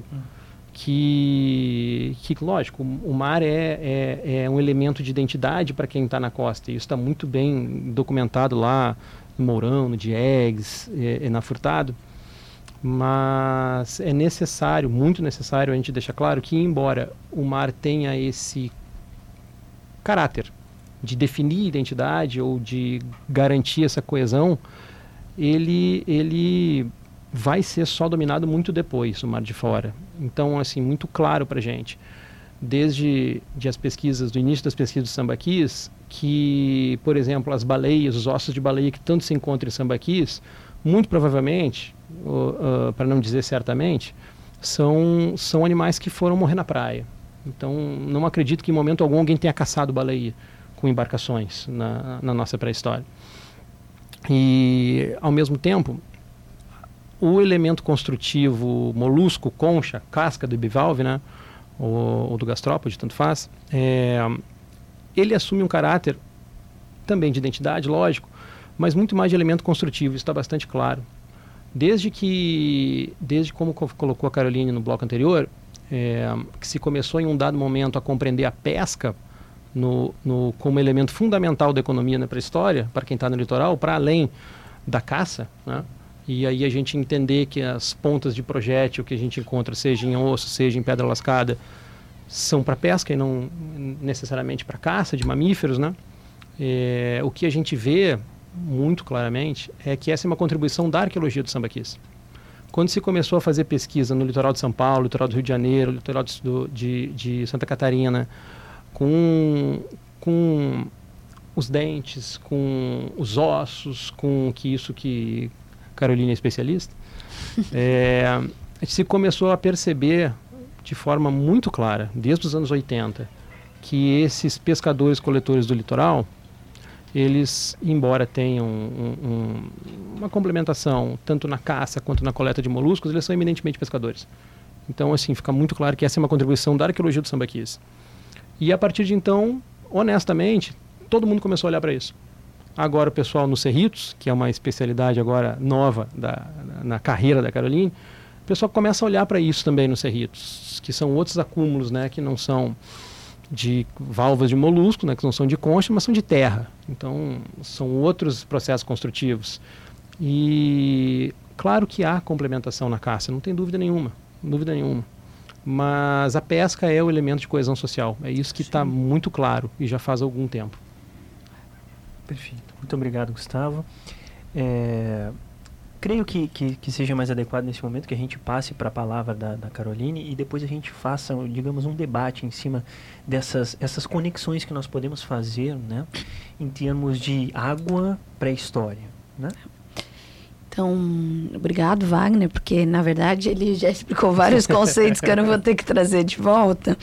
Que lógico, o mar é um elemento de identidade para quem está na costa. E isso está muito bem documentado lá no Mourão, no Diegues, na Furtado. Mas é necessário, muito necessário, a gente deixar claro que, embora o mar tenha esse caráter definir identidade ou de garantir essa coesão, ele vai ser só dominado muito depois, o Mar de Fora. Então, assim, muito claro para a gente, desde as pesquisas, do início das pesquisas do sambaquis, que, por exemplo, as baleias, os ossos de baleia que tanto se encontram em sambaquis, muito provavelmente, para não dizer certamente, são animais que foram morrer na praia. Então, não acredito que em momento algum alguém tenha caçado baleia com embarcações na nossa pré-história. E, ao mesmo tempo, o elemento construtivo molusco, concha, casca do bivalve, né, ou do gastrópode, tanto faz, ele assume um caráter também de identidade, lógico, mas muito mais de elemento construtivo, isso está bastante claro. Desde como colocou a Caroline no bloco anterior, que se começou em um dado momento a compreender a pesca como elemento fundamental da economia na pré-história, para quem está no litoral, para além da caça, né? E aí a gente entender que as pontas de projétil que a gente encontra, seja em osso, seja em pedra lascada, são para pesca e não necessariamente para caça de mamíferos, né? O que a gente vê muito claramente é que essa é uma contribuição da arqueologia do sambaquis. Quando se começou a fazer pesquisa no litoral de São Paulo, litoral do Rio de Janeiro, litoral de Santa Catarina, com os dentes, com os ossos, com isso que Caroline é especialista, se começou a perceber de forma muito clara, desde os anos 80, que esses pescadores-coletores do litoral, eles, embora tenham uma complementação tanto na caça quanto na coleta de moluscos, eles são eminentemente pescadores. Então, assim, fica muito claro que essa é uma contribuição da arqueologia do sambaquis. E a partir de então, honestamente, todo mundo começou a olhar para isso. Agora o pessoal nos cerritos, que é uma especialidade agora nova na carreira da Caroline, o pessoal começa a olhar para isso também nos cerritos, que são outros acúmulos, né, que não são de valvas de molusco, né, que não são de concha, mas são de terra. Então, são outros processos construtivos. E claro que há complementação na caça, não tem dúvida nenhuma. Mas a pesca é o elemento de coesão social. É isso que está muito claro e já faz algum tempo. Perfeito. Muito obrigado, Gustavo. Creio que seja mais adequado nesse momento que a gente passe para a palavra da Caroline e depois a gente faça, digamos, um debate em cima essas conexões que nós podemos fazer, né, em termos de água pré-história, né? Então, obrigado, Wagner, porque, na verdade, ele já explicou vários conceitos que eu não vou ter que trazer de volta.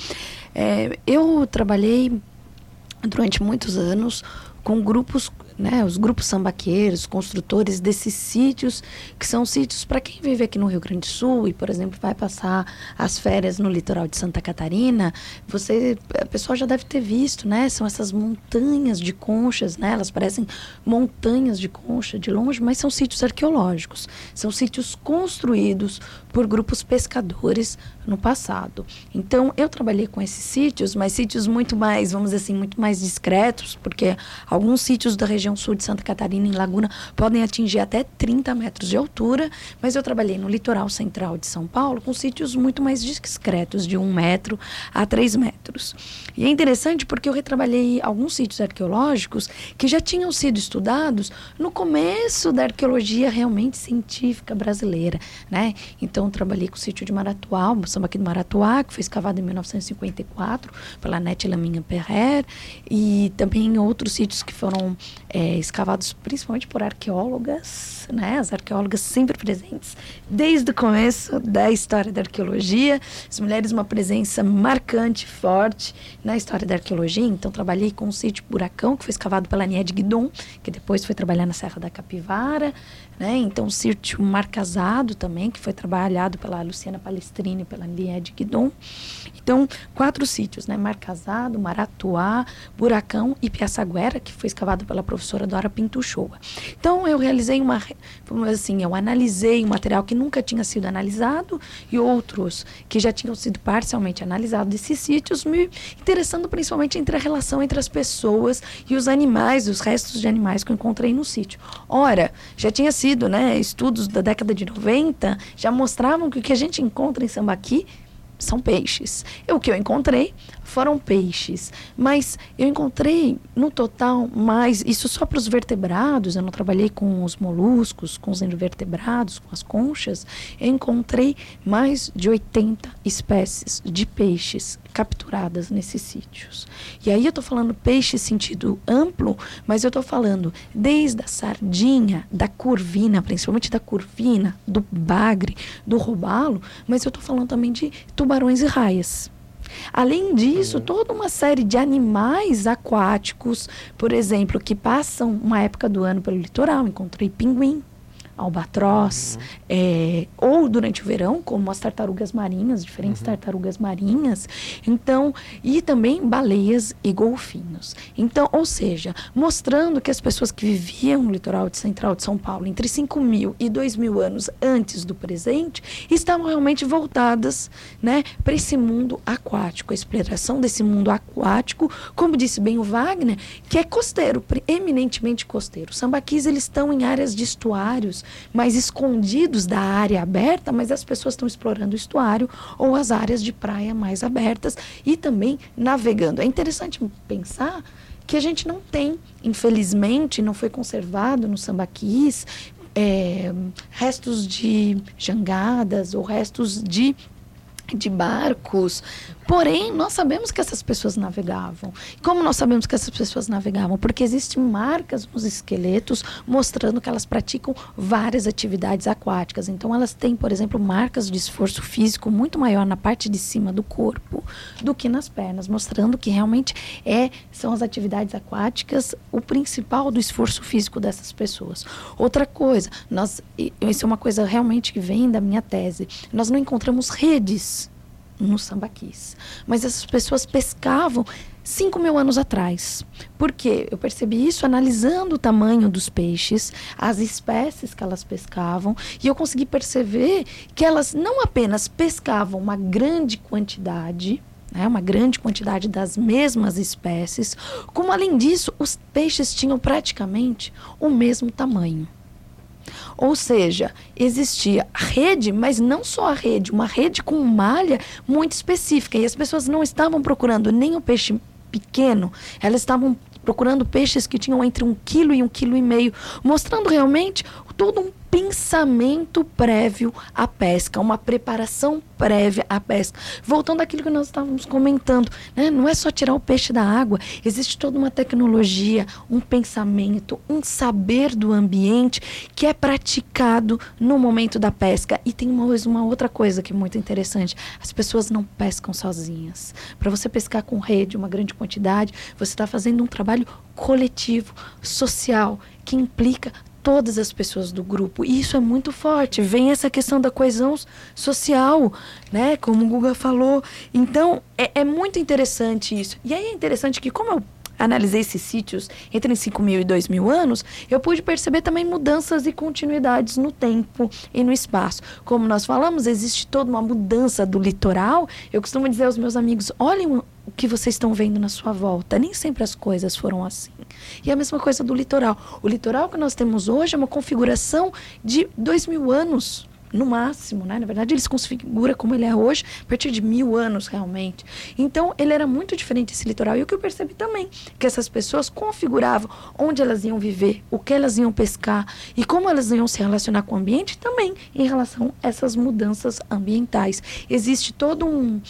Eu trabalhei durante muitos anos com grupos, né, os grupos sambaqueiros, construtores desses sítios, que são sítios para quem vive aqui no Rio Grande do Sul e, por exemplo, vai passar as férias no litoral de Santa Catarina, o pessoal já deve ter visto, né, são essas montanhas de conchas, né, elas parecem montanhas de concha de longe, mas são sítios arqueológicos, são sítios construídos por grupos pescadores no passado. Então, eu trabalhei com esses sítios, mas sítios muito mais, vamos dizer assim, muito mais discretos, porque alguns sítios da região sul de Santa Catarina, em Laguna, podem atingir até 30 metros de altura, mas eu trabalhei no litoral central de São Paulo com sítios muito mais discretos, de 1 metro a 3 metros. E é interessante porque eu retrabalhei alguns sítios arqueológicos que já tinham sido estudados no começo da arqueologia realmente científica brasileira, né? Então, eu trabalhei com o sítio de Maratuá, o Sambaqui do Maratuá, que foi escavado em 1954 pela Nete Laminha Perrer, e também em outros sítios que foram escavados principalmente por arqueólogas, né? As arqueólogas sempre presentes desde o começo da história da arqueologia. As mulheres, uma presença marcante, forte na história da arqueologia. Então, trabalhei com o sítio Buracão, que foi escavado pela Niede Guidon, que depois foi trabalhar na Serra da Capivara, né? Então, o sítio Marcasado também, que foi trabalhado pela Luciana Palestrini e pela Niede Guidon. Então, 4 sítios, né? Marcasado, Maratuá, Buracão e Piaçaguera, que foi escavado pela professora Dora Pinto Shoa. Então, eu realizei eu analisei um material que nunca tinha sido analisado e outros que já tinham sido parcialmente analisados desses sítios, me interessando principalmente entre a relação entre as pessoas e os animais, os restos de animais que eu encontrei no sítio. Ora, já tinha sido, né, estudos da década de 90 já mostravam que o que a gente encontra em Sambaqui são peixes. O que eu encontrei foram peixes, mas eu encontrei no total mais, isso só para os vertebrados, eu não trabalhei com os moluscos, com os invertebrados, com as conchas, eu encontrei mais de 80 espécies de peixes capturadas nesses sítios. E aí eu estou falando peixe em sentido amplo, mas eu estou falando desde a sardinha, da curvina, principalmente da curvina, do bagre, do robalo, mas eu estou falando também de tubarões e raias. Além disso, toda uma série de animais aquáticos, por exemplo, que passam uma época do ano pelo litoral. Encontrei pinguim, albatroz, ou durante o verão, como as tartarugas marinhas, diferentes tartarugas marinhas. Então, e também baleias e golfinhos. Então, ou seja, mostrando que as pessoas que viviam no litoral central de São Paulo entre 5.000 e 2.000 anos antes do presente, estavam realmente voltadas, né, para esse mundo aquático, a exploração desse mundo aquático, como disse bem o Wagner, que é costeiro, eminentemente costeiro. Os sambaquis, eles estão em áreas de estuários, mais escondidos da área aberta, mas as pessoas estão explorando o estuário ou as áreas de praia mais abertas e também navegando. É interessante pensar que a gente não tem, infelizmente, não foi conservado no sambaquis, restos de jangadas ou restos de barcos. Porém, nós sabemos que essas pessoas navegavam. Como nós sabemos que essas pessoas navegavam? Porque existem marcas nos esqueletos mostrando que elas praticam várias atividades aquáticas. Então, elas têm, por exemplo, marcas de esforço físico muito maior na parte de cima do corpo do que nas pernas, mostrando que realmente são as atividades aquáticas o principal do esforço físico dessas pessoas. Outra coisa, isso é uma coisa realmente que vem da minha tese, nós não encontramos redes no sambaquis, mas essas pessoas pescavam 5.000 anos atrás. Por quê? Eu percebi isso analisando o tamanho dos peixes, as espécies que elas pescavam, e eu consegui perceber que elas não apenas pescavam uma grande quantidade, uma grande quantidade das mesmas espécies, como além disso, os peixes tinham praticamente o mesmo tamanho. Ou seja, existia rede, mas não só a rede, uma rede com malha muito específica. E as pessoas não estavam procurando nem o peixe pequeno, elas estavam procurando peixes que tinham entre 1 quilo e 1,5 quilo, mostrando realmente todo um pensamento prévio à pesca, uma preparação prévia à pesca. Voltando àquilo que nós estávamos comentando, né? Não é só tirar o peixe da água, existe toda uma tecnologia, um pensamento, um saber do ambiente que é praticado no momento da pesca. E tem uma outra coisa que é muito interessante, as pessoas não pescam sozinhas. Para você pescar com rede, uma grande quantidade, você está fazendo um trabalho coletivo, social, que implica todas as pessoas do grupo. E isso é muito forte. Vem essa questão da coesão social, né? Como o Guga falou. Então, é muito interessante isso. E aí é interessante que, como eu analisei esses sítios entre 5.000 e 2.000 anos, eu pude perceber também mudanças e continuidades no tempo e no espaço. Como nós falamos, existe toda uma mudança do litoral. Eu costumo dizer aos meus amigos, olhem o que vocês estão vendo na sua volta. Nem sempre as coisas foram assim. E a mesma coisa do litoral. O litoral que nós temos hoje é uma configuração de 2.000 anos, no máximo, né? Na verdade, ele se configura como ele é hoje, a partir de 1.000 anos, realmente. Então, ele era muito diferente esse litoral. E o que eu percebi também, que essas pessoas configuravam onde elas iam viver, o que elas iam pescar e como elas iam se relacionar com o ambiente também em relação a essas mudanças ambientais. Existe toda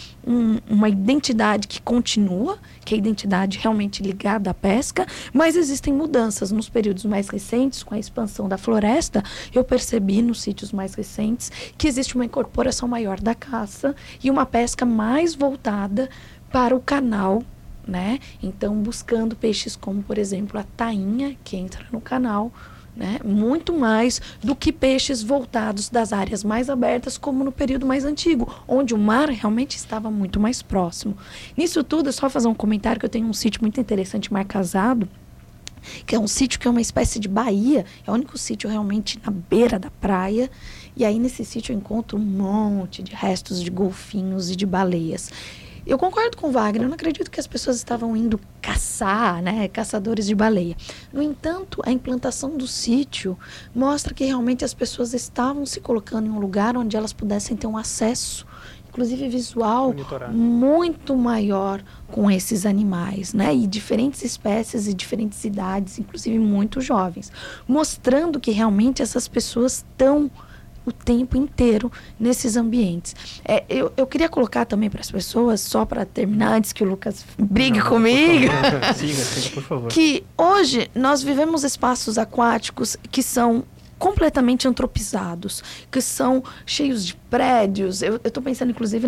uma identidade que continua, que é a identidade realmente ligada à pesca, mas existem mudanças nos períodos mais recentes, com a expansão da floresta. Eu percebi nos sítios mais recentes que existe uma incorporação maior da caça e uma pesca mais voltada para o canal, né? Então, buscando peixes como, por exemplo, a tainha, que entra no canal, né? Muito mais do que peixes voltados das áreas mais abertas, como no período mais antigo, onde o mar realmente estava muito mais próximo. Nisso tudo, é só fazer um comentário, que eu tenho um sítio muito interessante, Mar Casado, que é um sítio que é uma espécie de baía, é o único sítio realmente na beira da praia. E aí nesse sítio eu encontro um monte de restos de golfinhos e de baleias. Eu concordo com o Wagner, eu não acredito que as pessoas estavam indo caçar, né, caçadores de baleia. No entanto, a implantação do sítio mostra que realmente as pessoas estavam se colocando em um lugar onde elas pudessem ter um acesso inclusive visual, Monitorado. muito maior com esses animais, né? E diferentes espécies e diferentes idades, inclusive muito jovens, mostrando que realmente essas pessoas estão o tempo inteiro nesses ambientes. Eu queria colocar também para as pessoas, só para terminar, antes que o Lucas brigue comigo, Siga, por favor. que hoje nós vivemos espaços aquáticos que são completamente antropizados, que são cheios de prédios. Eu estou pensando, inclusive,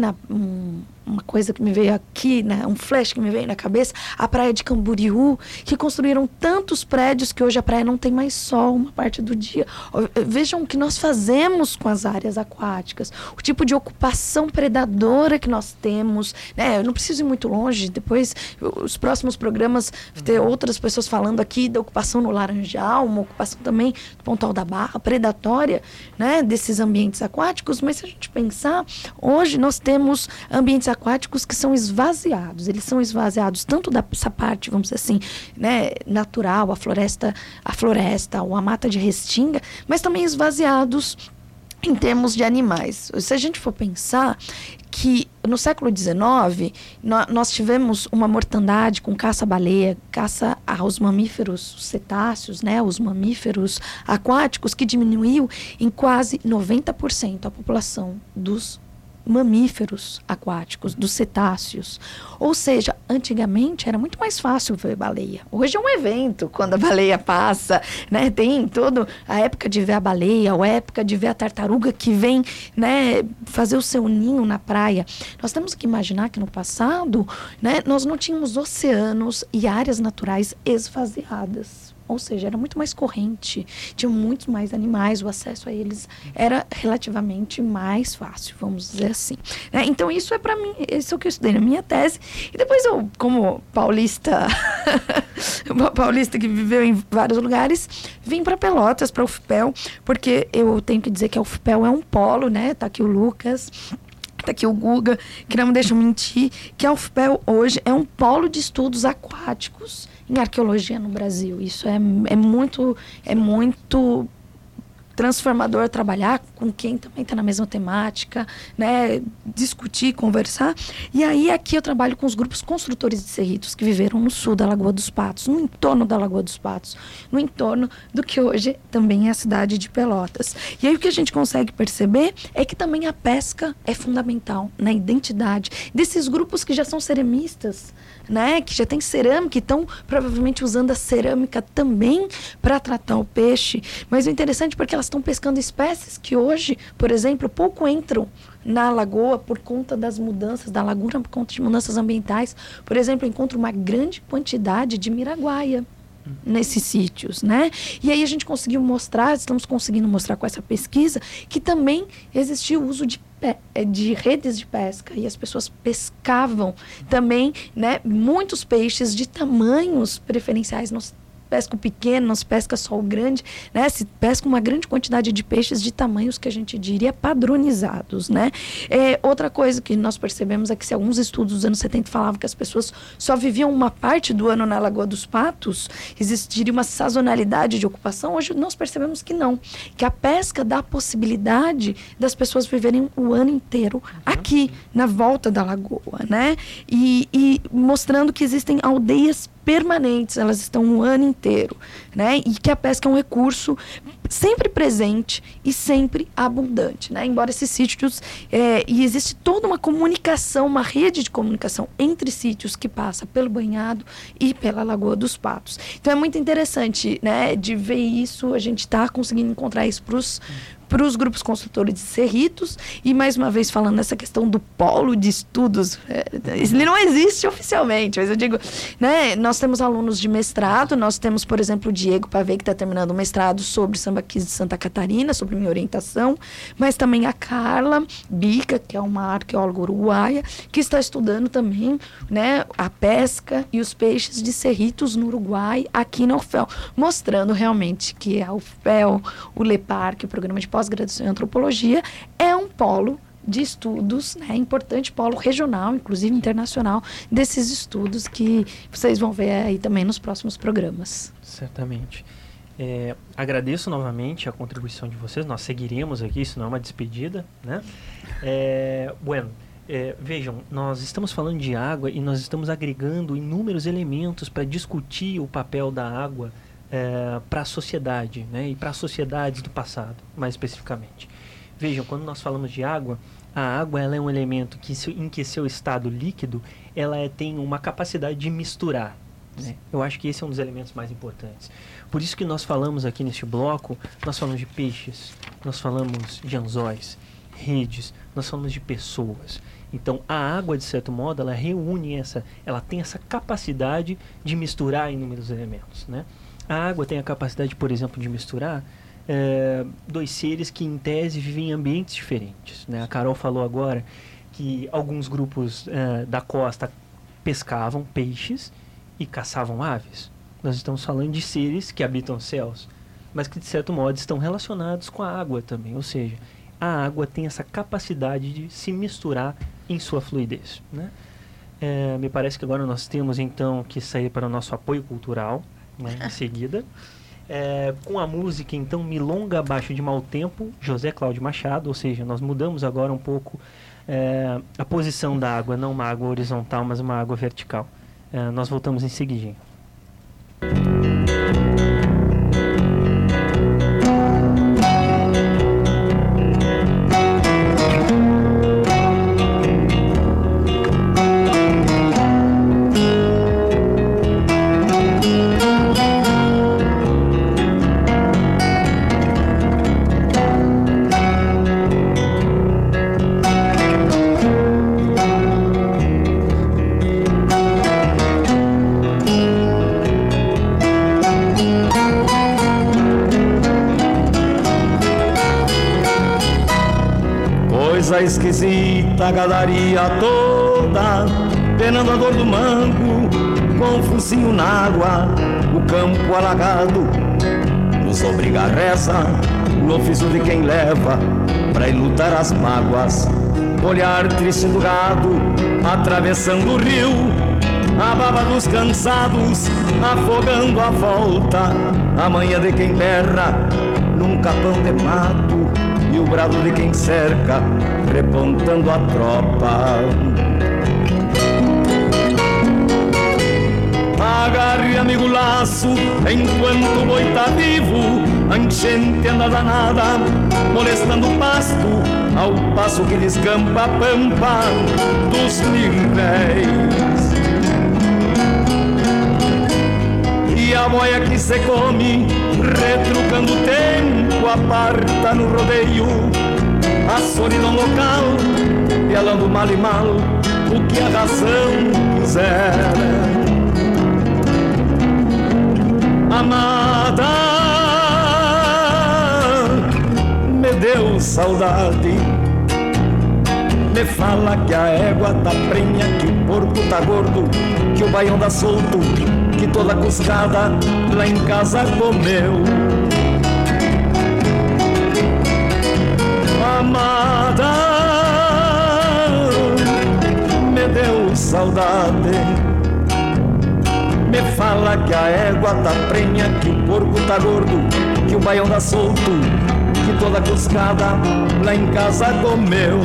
uma coisa que me veio aqui, né, um flash que me veio na cabeça, a praia de Camboriú, que construíram tantos prédios que hoje a praia não tem mais sol uma parte do dia. Vejam o que nós fazemos com as áreas aquáticas, o tipo de ocupação predadora que nós temos, né? Eu não preciso ir muito longe, depois os próximos programas ter outras pessoas falando aqui da ocupação no Laranjal, uma ocupação também do Pontal da Barra, predatória, né, desses ambientes aquáticos. Mas se a gente pensar, hoje nós temos ambientes aquáticos que são esvaziados. Eles são esvaziados tanto dessa parte, vamos dizer assim, né, natural, a floresta ou a mata de restinga, mas também esvaziados em termos de animais. Se a gente for pensar que no século XIX nós tivemos uma mortandade com caça-baleia, caça aos mamíferos cetáceos, né, os mamíferos aquáticos, que diminuiu em quase 90% a população dos mamíferos aquáticos, dos cetáceos. Ou seja, antigamente era muito mais fácil ver baleia. Hoje é um evento quando a baleia passa, né? Tem toda a época de ver a baleia, ou a época de ver a tartaruga que vem, né, fazer o seu ninho na praia. Nós temos que imaginar que no passado, né, nós não tínhamos oceanos e áreas naturais esvaziadas. Ou seja, era muito mais corrente, tinha muitos mais animais, o acesso a eles era relativamente mais fácil, vamos dizer assim. Então, isso é para mim, isso é o que eu estudei na minha tese. E depois eu, como paulista, paulista que viveu em vários lugares, vim para Pelotas, para a UFPEL, porque eu tenho que dizer que a UFPEL é um polo, né? Tá aqui o Lucas, tá aqui o Guga, que não me deixam mentir, que a UFPEL hoje é um polo de estudos aquáticos em arqueologia no Brasil. Isso é muito transformador trabalhar com quem também está na mesma temática, né? Discutir, conversar. E aí aqui eu trabalho com os grupos construtores de cerritos que viveram no sul da Lagoa dos Patos, no entorno da Lagoa dos Patos, no entorno do que hoje também é a cidade de Pelotas. E aí o que a gente consegue perceber é que também a pesca é fundamental na identidade desses grupos que já são ceramistas, né, que já tem cerâmica, estão provavelmente usando a cerâmica também para tratar o peixe. Mas o interessante é porque elas estão pescando espécies que hoje, por exemplo, pouco entram na lagoa por conta das mudanças da laguna, por conta de mudanças ambientais. Por exemplo, eu encontro uma grande quantidade de miraguaia nesses sítios, né? E aí a gente conseguiu mostrar, estamos conseguindo mostrar com essa pesquisa, que também existia o uso de redes de pesca, e as pessoas pescavam também, né, muitos peixes de tamanhos preferenciais. Nós pesca o pequeno, não se pesca só o grande, né? Se pesca uma grande quantidade de peixes de tamanhos que a gente diria padronizados, né? Outra coisa que nós percebemos é que se alguns estudos dos anos 70 falavam que as pessoas só viviam uma parte do ano na Lagoa dos Patos, existiria uma sazonalidade de ocupação. Hoje nós percebemos que não, que a pesca dá a possibilidade das pessoas viverem o ano inteiro aqui, na volta da lagoa, né? E mostrando que existem aldeias permanentes, elas estão o ano inteiro, né? E que a pesca é um recurso sempre presente e sempre abundante, né? Embora esses sítios, e existe toda uma comunicação, uma rede de comunicação entre sítios que passa pelo Banhado e pela Lagoa dos Patos. Então é muito interessante, né, de ver isso. A gente está conseguindo encontrar isso para os grupos construtores de cerritos. E mais uma vez falando nessa questão do polo de estudos, ele não existe oficialmente, mas eu digo, né, nós temos alunos de mestrado, nós temos, por exemplo, o Diego Pavê, que está terminando o mestrado sobre sambaquis de Santa Catarina, sobre minha orientação, mas também a Carla Bica, que é uma arqueóloga uruguaia, que está estudando também, né, a pesca e os peixes de cerritos no Uruguai, aqui na UFPEL, mostrando realmente que a UFPEL, o LEPARC, o Programa de Pós-Graduação em Antropologia, é um polo de estudos, né, importante polo regional, inclusive internacional, desses estudos que vocês vão ver aí também nos próximos programas. Certamente. Agradeço novamente a contribuição de vocês. Nós seguiremos aqui, isso não é uma despedida, né? Bueno, Vejam, nós estamos falando de água e nós estamos agregando inúmeros elementos para discutir o papel da água para a sociedade, né, e para as sociedades do passado, mais especificamente. Vejam, quando nós falamos de água, a água ela é um elemento em que seu estado líquido ela tem uma capacidade de misturar. Né? Eu acho que esse é um dos elementos mais importantes. Por isso que nós falamos aqui neste bloco, nós falamos de peixes, nós falamos de anzóis, redes, nós falamos de pessoas. Então a água, de certo modo, ela reúne ela tem essa capacidade de misturar inúmeros elementos, né? A água tem a capacidade, por exemplo, de misturar dois seres que em tese vivem em ambientes diferentes, né? A Carol falou agora que alguns grupos da costa pescavam peixes e caçavam aves. Nós estamos falando de seres que habitam céus, mas que de certo modo estão relacionados com a água também, ou seja, a água tem essa capacidade de se misturar em sua fluidez, né? Me parece que agora nós temos então que sair para o nosso apoio cultural, né, em seguida, com a música então Milonga Abaixo de Mau Tempo, José Cláudio Machado, ou seja, nós mudamos agora um pouco a posição da água, não uma água horizontal, mas uma água vertical. Nós voltamos em seguidinho. Esquisita, a galeria toda, penando a dor do mango, com um focinho na água, o campo alagado, nos obriga a reza, no ofício de quem leva, pra enlutar as mágoas, olhar triste do gado, atravessando o rio, a baba dos cansados, afogando a volta, a manha de quem berra, num capão de mato, e o brado de quem cerca, repontando a tropa. Agarre, amigo, laço, enquanto o boi tá vivo, a enchente anda danada, molestando o pasto, ao passo que descampa a pampa dos lirvéis. E a boia que se come, retrucando o tempo, aparta no rodeio a solidão local, pelando mal e mal o que a razão quiser. Amada, me deu saudade, me fala que a égua tá prenha, que o porco tá gordo, que o baião tá solto, que toda cuscada lá em casa comeu. Amada, me deu saudade, me fala que a égua tá prenha, que o porco tá gordo, que o baião tá solto, que toda cuscada lá em casa comeu.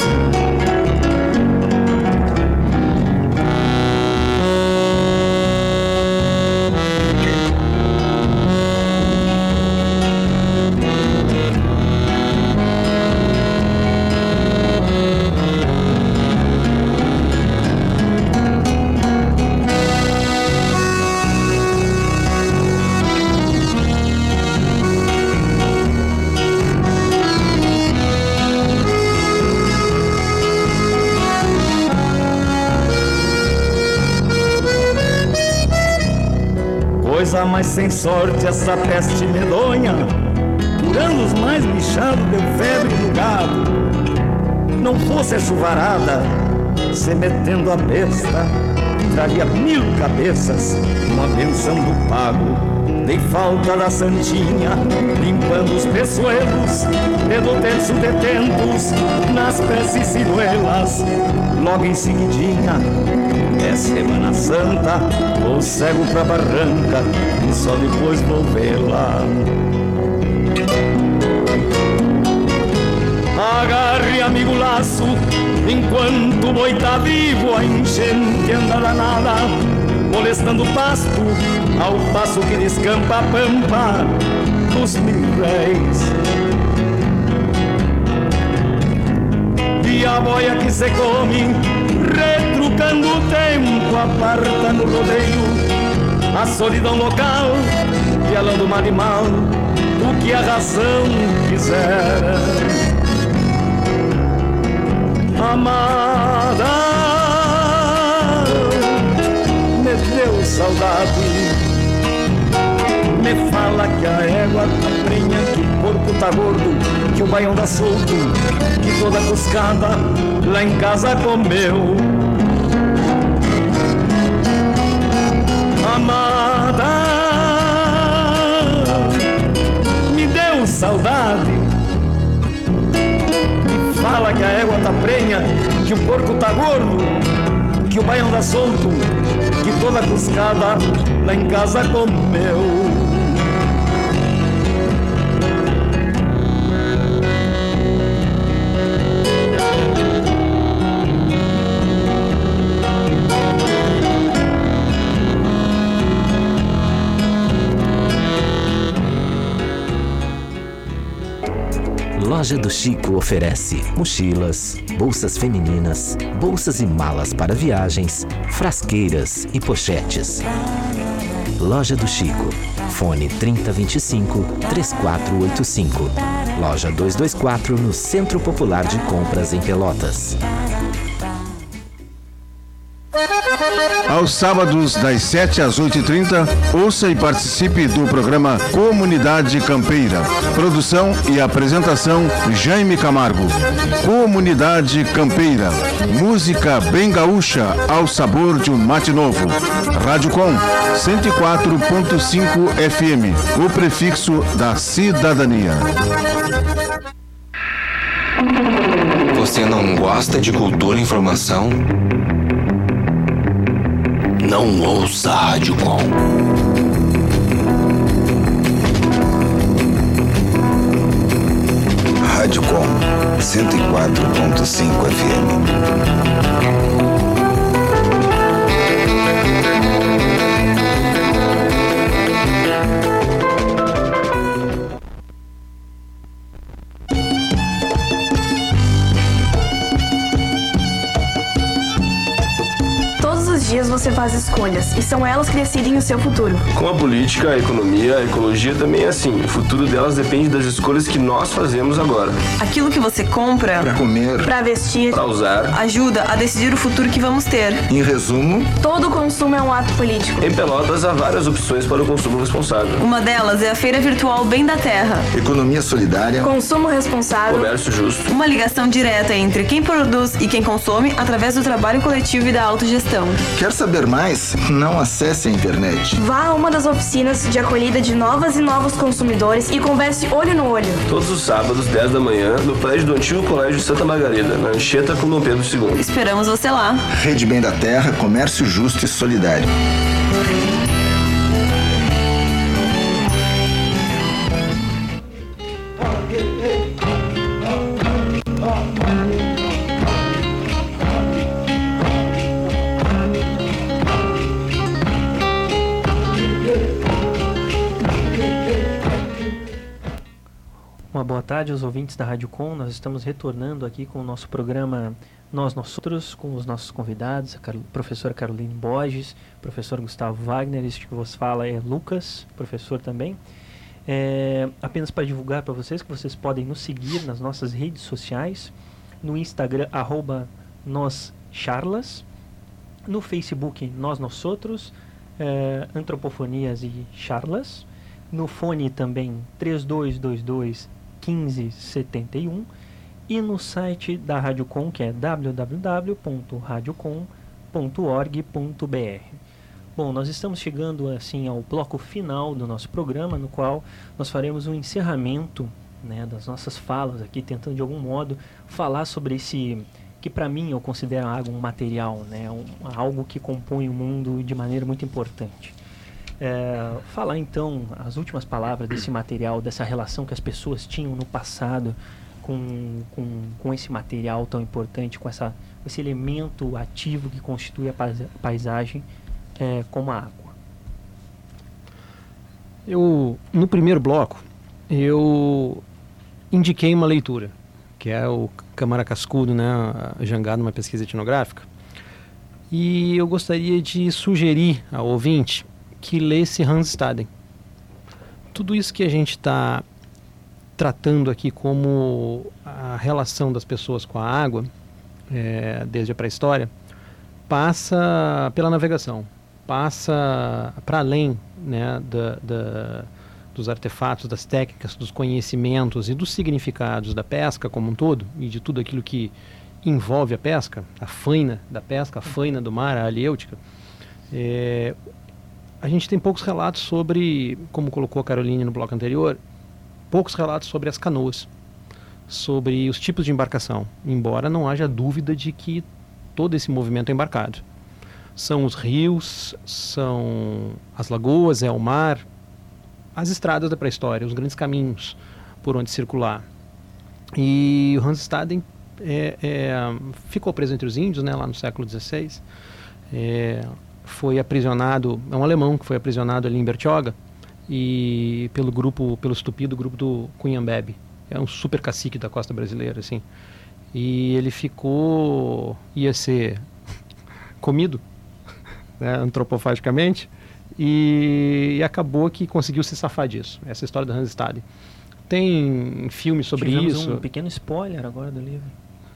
Coisa mais sem sorte essa peste medonha, por anos mais bichado deu febre no gado. Não fosse a chuvarada, se metendo a besta, traria 1000 cabeças, uma benção do pago. Dei falta da santinha, limpando os peçoelos, e do terço de tentos, nas preces ciruelas. Logo em seguidinha, é Semana Santa, vou cego pra barranca, e só depois vou vê-la. Agarre, amigo, laço, Enquanto o boi tá vivo, a enchente anda danada, molestando o pasto, ao passo que descampa a pampa dos 1000 réis. E a boia que se come, retrucando o tempo, aparta no rodeio a solidão local, pialando mal e mal o que a razão quiser. Amada, me deu saudade, me fala que a égua tá prenha, que o porco tá gordo, que o baião tá solto, que toda cuscada lá em casa comeu. Amada, me deu saudade, fala que a égua tá prenha, que o porco tá gordo, que o baião tá solto, que toda cuscada lá em casa comeu. Loja do Chico oferece mochilas, bolsas femininas, bolsas e malas para viagens, frasqueiras e pochetes. Loja do Chico, fone 3025-3485. Loja 224 no Centro Popular de Compras em Pelotas. Aos sábados, das 7 às 8h30, ouça e participe do programa Comunidade Campeira. Produção e apresentação, Jaime Camargo. Comunidade Campeira. Música bem gaúcha, ao sabor de um mate novo. Rádio Com, 104.5 FM. O prefixo da cidadania. Você não gosta de cultura e informação? Não ouça a Rádio Com. Rádio Com, 104.5 FM. Dias você faz escolhas e são elas que decidem o seu futuro. Com a política, a economia, a ecologia também é assim. O futuro delas depende das escolhas que nós fazemos agora. Aquilo que você compra para comer, para vestir, para usar, ajuda a decidir o futuro que vamos ter. Em resumo, todo consumo é um ato político. Em Pelotas há várias opções para o consumo responsável. Uma delas é a Feira Virtual Bem da Terra. Economia solidária, consumo responsável, comércio justo. Uma ligação direta entre quem produz e quem consome através do trabalho coletivo e da autogestão. Quer saber mais? Não acesse a internet. Vá a uma das oficinas de acolhida de novas e novos consumidores e converse olho no olho. Todos os sábados, 10 da manhã, no prédio do antigo Colégio Santa Margarida, na Anchieta com Dom Pedro II. Esperamos você lá. Rede Bem da Terra, comércio justo e solidário. Uma boa tarde aos ouvintes da Rádio Com. Nós estamos retornando aqui com o nosso programa Nós Outros, com os nossos convidados, a professora Caroline Borges, professor Gustavo Wagner, este que vos fala é Lucas, professor também. Apenas para divulgar para vocês que vocês podem nos seguir nas nossas redes sociais, no Instagram, @noscharlas, no Facebook, Nós Outros, Antropofonias e Charlas, no fone também 3222-1571 e no site da Rádio Com, que é www.radiocom.org.br. Bom, nós estamos chegando assim ao bloco final do nosso programa, no qual nós faremos um encerramento, né, das nossas falas aqui, tentando de algum modo falar sobre esse, que para mim eu considero um material, né, algo que compõe o mundo de maneira muito importante. Falar então as últimas palavras desse material, dessa relação que as pessoas tinham no passado com esse material tão importante, com esse elemento ativo que constitui a paisagem, como a água? No primeiro bloco, eu indiquei uma leitura, que é o Câmara Cascudo, né, Jangada, uma pesquisa etnográfica. E eu gostaria de sugerir ao ouvinte que lesse Hans Staden. Tudo isso que a gente está tratando aqui como a relação das pessoas com a água, desde a pré-história, passa pela navegação, passa para além, né, dos artefatos, das técnicas, dos conhecimentos e dos significados da pesca como um todo, e de tudo aquilo que envolve a pesca, a faina da pesca, a faina do mar, a aliêutica. A gente tem poucos relatos sobre, como colocou a Caroline no bloco anterior, poucos relatos sobre as canoas, sobre os tipos de embarcação, embora não haja dúvida de que todo esse movimento é embarcado. São os rios, são as lagoas, é o mar, as estradas da pré-história, os grandes caminhos por onde circular. E o Hans Staden ficou preso entre os índios, né, lá no século XVI. Foi aprisionado, é um alemão que foi aprisionado ali em Bertioga, e pelo estúpido grupo do Cunhambebe. É um super cacique da costa brasileira, assim. E ele ia ser comido, né, antropofagicamente, e acabou que conseguiu se safar disso. Essa é a história do Hans Staden. Tem filme sobre isso. Um pequeno spoiler agora do livro.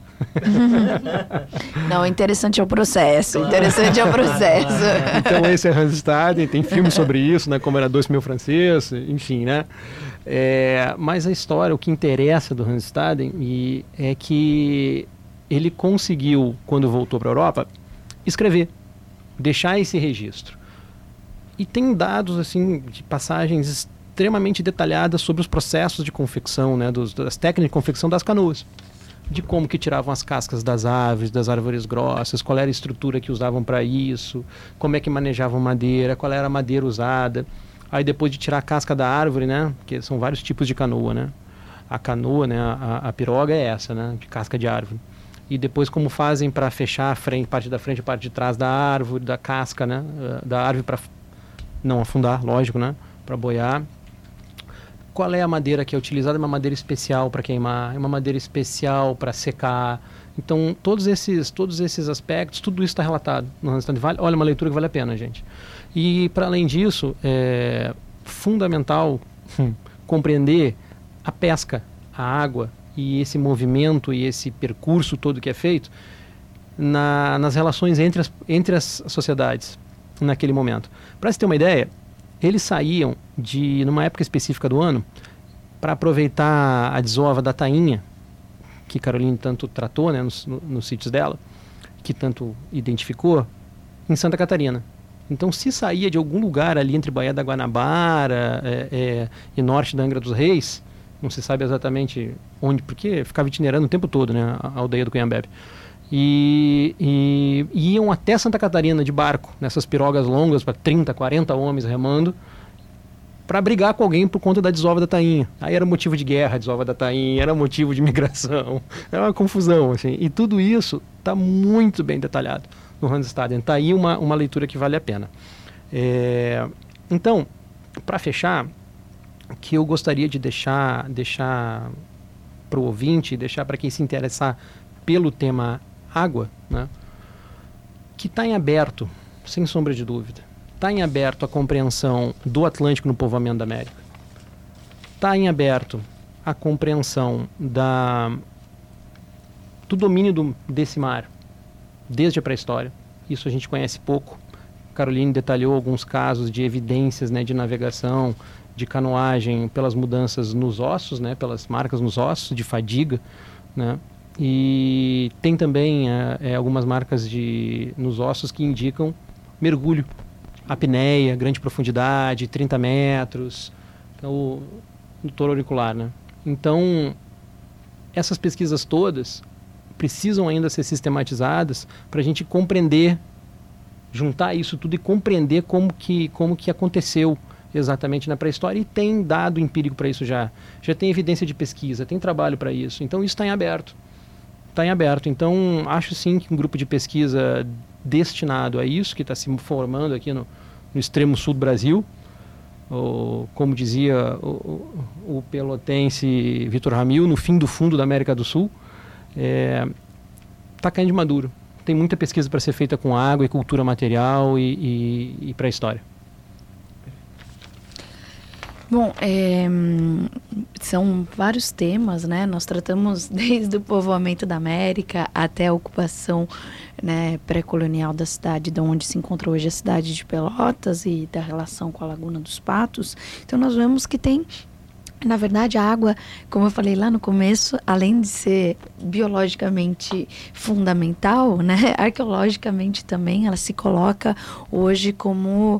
Não, interessante é o processo. Então esse é Hans Staden, tem filme sobre isso, né, como era Doce Meu Francês, enfim, né. Mas a história, o que interessa do Hans Staden é que ele conseguiu, quando voltou para a Europa, escrever, deixar esse registro. E tem dados assim de passagens extremamente detalhadas sobre os processos de confecção, né, das técnicas de confecção das canoas, de como que tiravam as cascas das árvores grossas, qual era a estrutura que usavam para isso, como é que manejavam madeira, qual era a madeira usada. Aí depois de tirar a casca da árvore, né, porque são vários tipos de canoa, né, a canoa, né, a piroga é essa, né, de casca de árvore. E depois como fazem para fechar a frente, parte da frente e parte de trás da árvore, da casca, né, da árvore, para não afundar, lógico, né, para boiar. Qual é a madeira que é utilizada? É uma madeira especial para queimar, é uma madeira especial para secar. Então, todos esses aspectos, tudo isso está relatado no Hans Staden. Olha, uma leitura que vale a pena, gente. E, para além disso, é fundamental compreender a pesca, a água e esse movimento e esse percurso todo que é feito nas relações entre as sociedades naquele momento. Para se ter uma ideia, eles saíam numa época específica do ano, para aproveitar a desova da tainha, que Caroline tanto tratou, né, nos sítios dela, que tanto identificou, em Santa Catarina. Então, se saía de algum lugar ali entre Baía da Guanabara e norte da Angra dos Reis, não se sabe exatamente onde, porque ficava itinerando o tempo todo, né, a aldeia do Cunhambebe. E iam até Santa Catarina de barco, nessas pirogas longas, para 30, 40 homens remando, para brigar com alguém por conta da desova da tainha. Aí era motivo de guerra a desova da tainha, era motivo de migração, era uma confusão, assim. E tudo isso está muito bem detalhado no Hans Staden. Está aí uma leitura que vale a pena. Então, para fechar, o que eu gostaria de deixar para o ouvinte, deixar para quem se interessar pelo tema água, né, que está em aberto, sem sombra de dúvida, está em aberto a compreensão do Atlântico no povoamento da América, está em aberto a compreensão do domínio desse mar, desde a pré-história. Isso a gente conhece pouco. Caroline detalhou alguns casos de evidências, né, de navegação, de canoagem pelas mudanças nos ossos, né, pelas marcas nos ossos, de fadiga, né. E tem também algumas marcas nos ossos que indicam mergulho, apneia, grande profundidade, 30 metros, no touro auricular, né? Então, essas pesquisas todas precisam ainda ser sistematizadas para a gente compreender, juntar isso tudo e compreender como que aconteceu exatamente na pré-história, e tem dado empírico para isso já tem evidência de pesquisa, tem trabalho para isso, então isso está em aberto. Então acho sim que um grupo de pesquisa destinado a isso, que está se formando aqui no extremo sul do Brasil, como dizia o pelotense Vitor Ramil, no fim do fundo da América do Sul, está caindo de maduro. Tem muita pesquisa para ser feita com água e cultura material e pré-história. Bom, são vários temas, né? Nós tratamos desde o povoamento da América até a ocupação, né, pré-colonial da cidade, de onde se encontra hoje a cidade de Pelotas, e da relação com a Laguna dos Patos. Então nós vemos que tem, na verdade, a água, como eu falei lá no começo, além de ser biologicamente fundamental, né, arqueologicamente também ela se coloca hoje como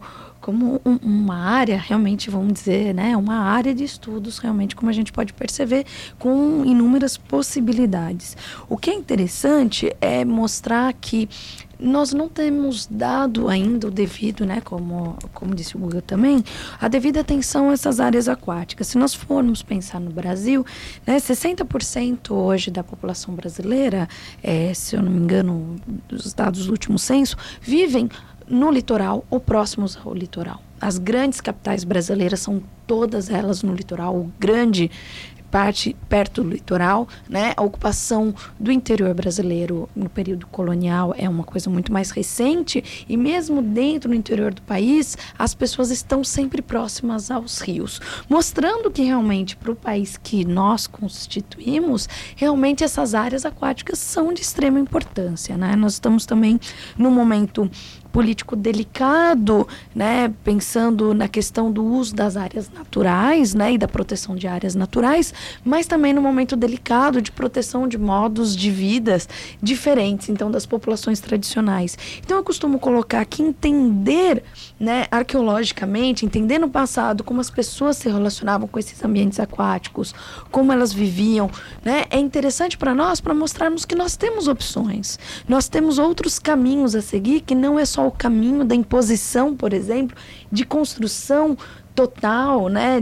uma área, realmente, vamos dizer, né, uma área de estudos, realmente, como a gente pode perceber, com inúmeras possibilidades. O que é interessante é mostrar que nós não temos dado ainda o devido, né, como disse o Guga também, a devida atenção a essas áreas aquáticas. Se nós formos pensar no Brasil, né, 60% hoje da população brasileira, se eu não me engano, dos dados do último censo, vivem no litoral ou próximos ao litoral. As grandes capitais brasileiras são todas elas no litoral, grande parte perto do litoral, né? A ocupação do interior brasileiro no período colonial é uma coisa muito mais recente, e mesmo dentro do interior do país, as pessoas estão sempre próximas aos rios, mostrando que realmente para o país que nós constituímos, realmente essas áreas aquáticas são de extrema importância, né? Nós estamos também num momento político delicado, né, pensando na questão do uso das áreas naturais, né, e da proteção de áreas naturais, mas também no momento delicado de proteção de modos de vidas diferentes, então, das populações tradicionais. Então, eu costumo colocar que entender, né, arqueologicamente, entender no passado como as pessoas se relacionavam com esses ambientes aquáticos, como elas viviam, né, é interessante para nós, para mostrarmos que nós temos opções, nós temos outros caminhos a seguir, que não é só o caminho da imposição, por exemplo, de construção total, né,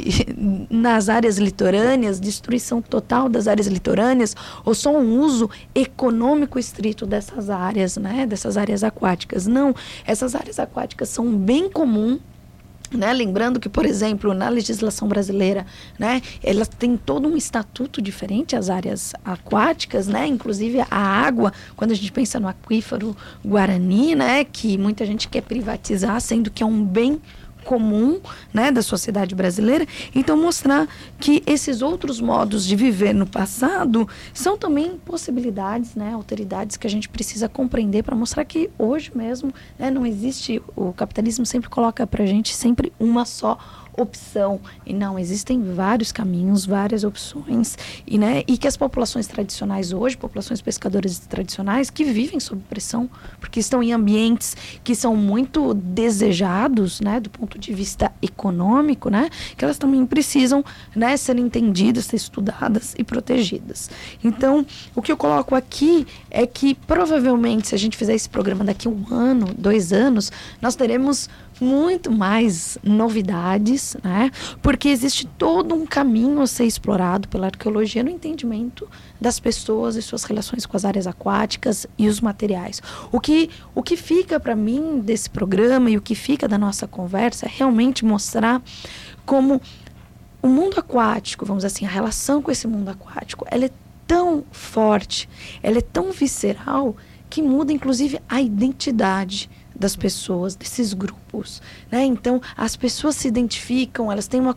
nas áreas litorâneas, destruição total das áreas litorâneas, ou só um uso econômico estrito dessas áreas, né, dessas áreas aquáticas. Não, essas áreas aquáticas são um bem comum, né? Lembrando que, por exemplo, na legislação brasileira, né, elas têm todo um estatuto diferente, as áreas aquáticas, né, inclusive a água, quando a gente pensa no aquífero Guarani, né, que muita gente quer privatizar, sendo que é um bem comum, né, da sociedade brasileira. Então, mostrar que esses outros modos de viver no passado são também possibilidades, né, alteridades que a gente precisa compreender para mostrar que hoje mesmo, né, não existe, o capitalismo sempre coloca para a gente sempre uma só opção, e não, existem vários caminhos, várias opções, e, né, e que as populações tradicionais hoje, populações pescadoras tradicionais, que vivem sob pressão, porque estão em ambientes que são muito desejados, né, do ponto de vista econômico, né, que elas também precisam, né, ser entendidas, ser estudadas e protegidas. Então, o que eu coloco aqui é que provavelmente, se a gente fizer esse programa daqui a 1 ano, 2 anos, nós teremos muito mais novidades, né? Porque existe todo um caminho a ser explorado pela arqueologia no entendimento das pessoas e suas relações com as áreas aquáticas e os materiais. O que fica para mim desse programa e o que fica da nossa conversa é realmente mostrar como o mundo aquático, vamos dizer assim, a relação com esse mundo aquático, ela é tão forte, ela é tão visceral, que muda inclusive a identidade das pessoas, desses grupos, né? Então, as pessoas se identificam, elas têm uma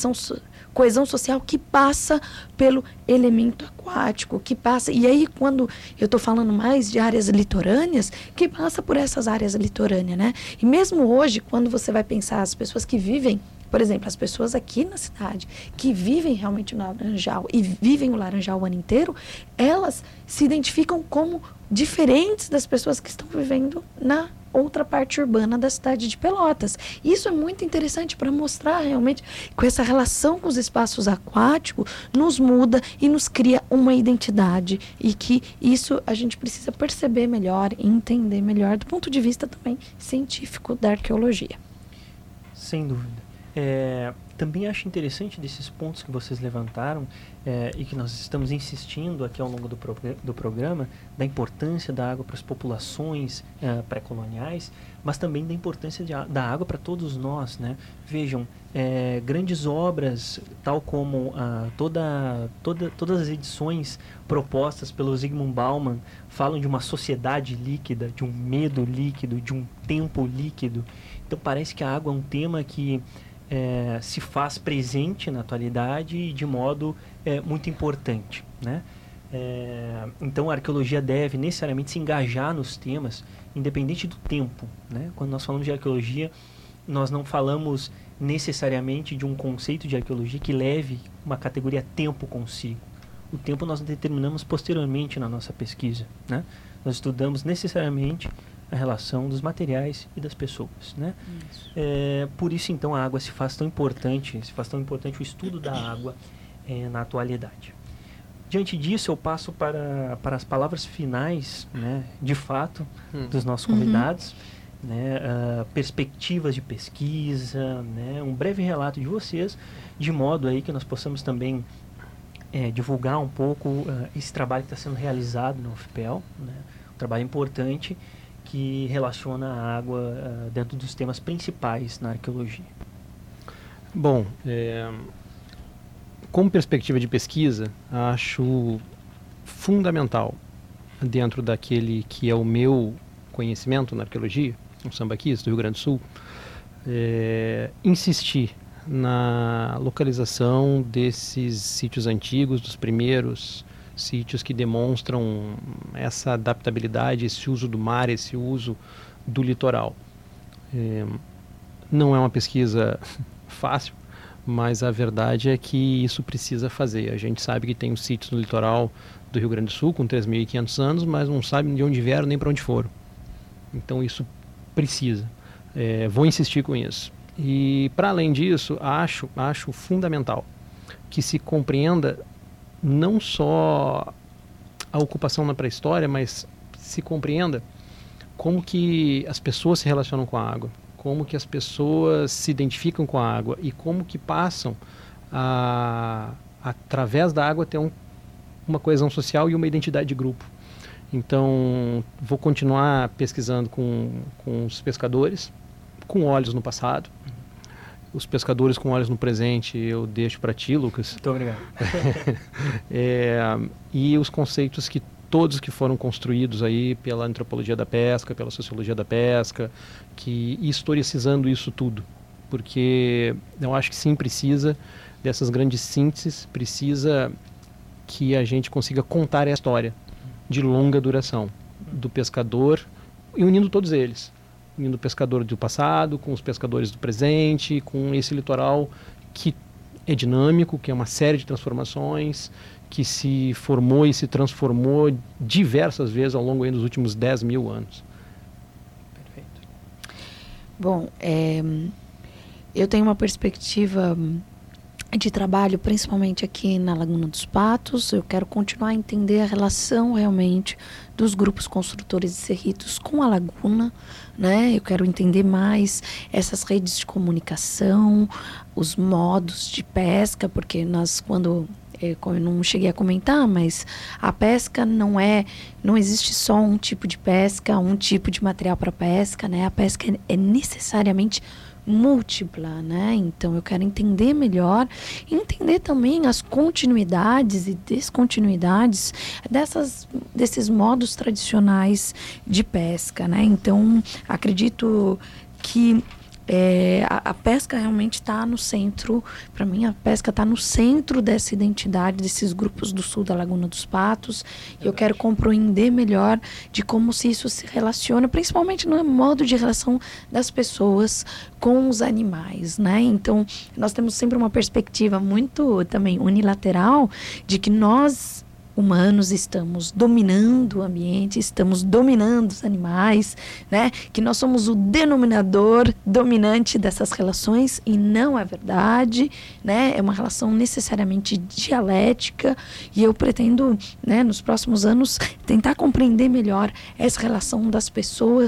coesão social que passa pelo elemento aquático, que passa, e aí quando eu estou falando mais de áreas litorâneas, que passa por essas áreas litorâneas, né? E mesmo hoje, quando você vai pensar as pessoas que vivem, por exemplo, as pessoas aqui na cidade, que vivem realmente no Laranjal e vivem o Laranjal o ano inteiro, elas se identificam como diferentes das pessoas que estão vivendo na outra parte urbana da cidade de Pelotas. Isso é muito interessante para mostrar realmente que essa relação com os espaços aquáticos nos muda e nos cria uma identidade, e que isso a gente precisa perceber melhor e entender melhor do ponto de vista também científico da arqueologia. Sem dúvida. Também acho interessante desses pontos que vocês levantaram e que nós estamos insistindo aqui ao longo do programa, da importância da água para as populações pré-coloniais, mas também da importância da água para todos nós, né? Vejam, grandes obras, tal como todas as edições propostas pelo Zygmunt Bauman, falam de uma sociedade líquida, de um medo líquido, de um tempo líquido. Então parece que a água é um tema que se faz presente na atualidade de modo muito importante, né? Então a arqueologia deve necessariamente se engajar nos temas, independente do tempo, né? Quando nós falamos de arqueologia, nós não falamos necessariamente de um conceito de arqueologia que leve uma categoria tempo consigo. O tempo nós determinamos posteriormente na nossa pesquisa, né? Nós estudamos necessariamente a relação dos materiais e das pessoas, né? Por isso, então, a água se faz tão importante o estudo da água na atualidade. Diante disso, eu passo para as palavras finais, né, de fato, dos nossos convidados, né, perspectivas de pesquisa, né, um breve relato de vocês, de modo aí que nós possamos também divulgar um pouco esse trabalho que está sendo realizado na UFPEL, né, um trabalho importante que relaciona a água dentro dos temas principais na arqueologia. Bom, como perspectiva de pesquisa, acho fundamental, dentro daquele que é o meu conhecimento na arqueologia, um sambaquista do Rio Grande do Sul, insistir na localização desses sítios antigos, dos primeiros sítios que demonstram essa adaptabilidade, esse uso do mar, esse uso do litoral. Não é uma pesquisa fácil, mas a verdade é que isso precisa fazer. A gente sabe que tem os sítios no litoral do Rio Grande do Sul com 3.500 anos, mas não sabe de onde vieram nem para onde foram. Então isso precisa. Vou insistir com isso. E para além disso, acho fundamental que se compreenda não só a ocupação na pré-história, mas se compreenda como que as pessoas se relacionam com a água, como que as pessoas se identificam com a água e como que passam através da água, ter uma coesão social e uma identidade de grupo. Então, vou continuar pesquisando com os pescadores, com olhos no passado. Os pescadores com olhos no presente eu deixo para ti, Lucas. Muito obrigado. E os conceitos que todos que foram construídos aí pela antropologia da pesca, pela sociologia da pesca, que historicizando isso tudo. Porque eu acho que sim, precisa dessas grandes sínteses, precisa que a gente consiga contar a história de longa duração do pescador e unindo todos eles. Unindo o pescador do passado, com os pescadores do presente, com esse litoral que é dinâmico, que é uma série de transformações, que se formou e se transformou diversas vezes ao longo dos últimos 10.000 anos. Perfeito. Bom, eu tenho uma perspectiva de trabalho, principalmente aqui na Laguna dos Patos. Eu quero continuar a entender a relação realmente dos grupos construtores de cerritos com a laguna, né? Eu quero entender mais essas redes de comunicação, os modos de pesca, porque eu não cheguei a comentar, mas a pesca não existe só um tipo de pesca, um tipo de material para pesca, né? A pesca é necessariamente múltipla, né? Então eu quero entender melhor, entender também as continuidades e descontinuidades desses modos tradicionais de pesca, né? Então acredito que a pesca realmente está no centro. Para mim, a pesca está no centro dessa identidade desses grupos do sul da Laguna dos Patos. E eu quero compreender melhor de como isso se relaciona, principalmente no modo de relação das pessoas com os animais, né? Então, nós temos sempre uma perspectiva muito também unilateral de que nós humanos estamos dominando o ambiente, estamos dominando os animais, né? Que nós somos o denominador dominante dessas relações, e não é verdade, né? É uma relação necessariamente dialética, e eu pretendo, né, nos próximos anos, tentar compreender melhor essa relação das pessoas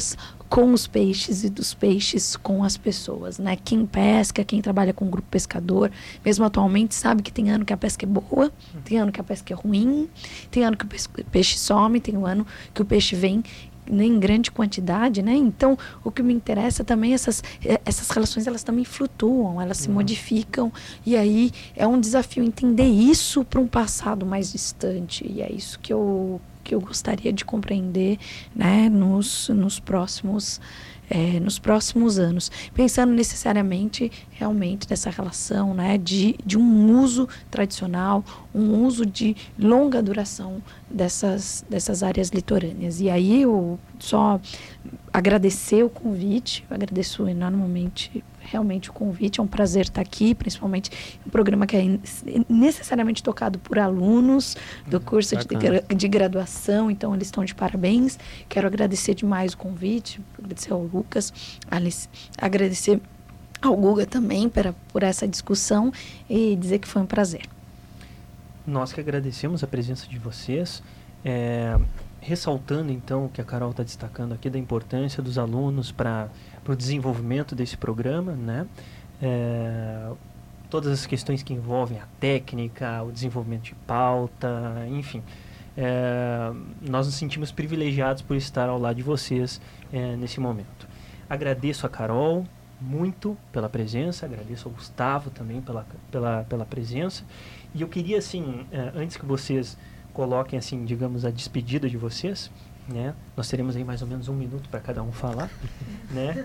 com os peixes e dos peixes com as pessoas, né? Quem pesca, quem trabalha com grupo pescador, mesmo atualmente, sabe que tem ano que a pesca é boa, tem ano que a pesca é ruim, tem ano que o peixe some, tem um ano que o peixe vem em grande quantidade, né? Então, o que me interessa também, essas relações, elas também flutuam, elas se modificam, e aí é um desafio entender isso para um passado mais distante, e é isso que eu gostaria de compreender, né, nos próximos anos, pensando necessariamente realmente nessa relação, né, de um uso tradicional, um uso de longa duração dessas áreas litorâneas. E aí eu só agradecer o convite, eu agradeço enormemente realmente o convite, é um prazer estar aqui, principalmente um programa que é necessariamente tocado por alunos do curso de graduação, então eles estão de parabéns. Quero agradecer demais o convite, agradecer ao Lucas, Alice, agradecer ao Guga também por essa discussão e dizer que foi um prazer. Nós que agradecemos a presença de vocês, ressaltando então o que a Carol está destacando aqui da importância dos alunos para o desenvolvimento desse programa, né? Todas as questões que envolvem a técnica, o desenvolvimento de pauta, enfim. Nós nos sentimos privilegiados por estar ao lado de vocês nesse momento. Agradeço a Carol muito pela presença, agradeço ao Gustavo também pela presença. E eu queria, assim, antes que vocês coloquem, assim, digamos, a despedida de vocês, né? Nós teremos aí mais ou menos 1 minuto para cada um falar, né?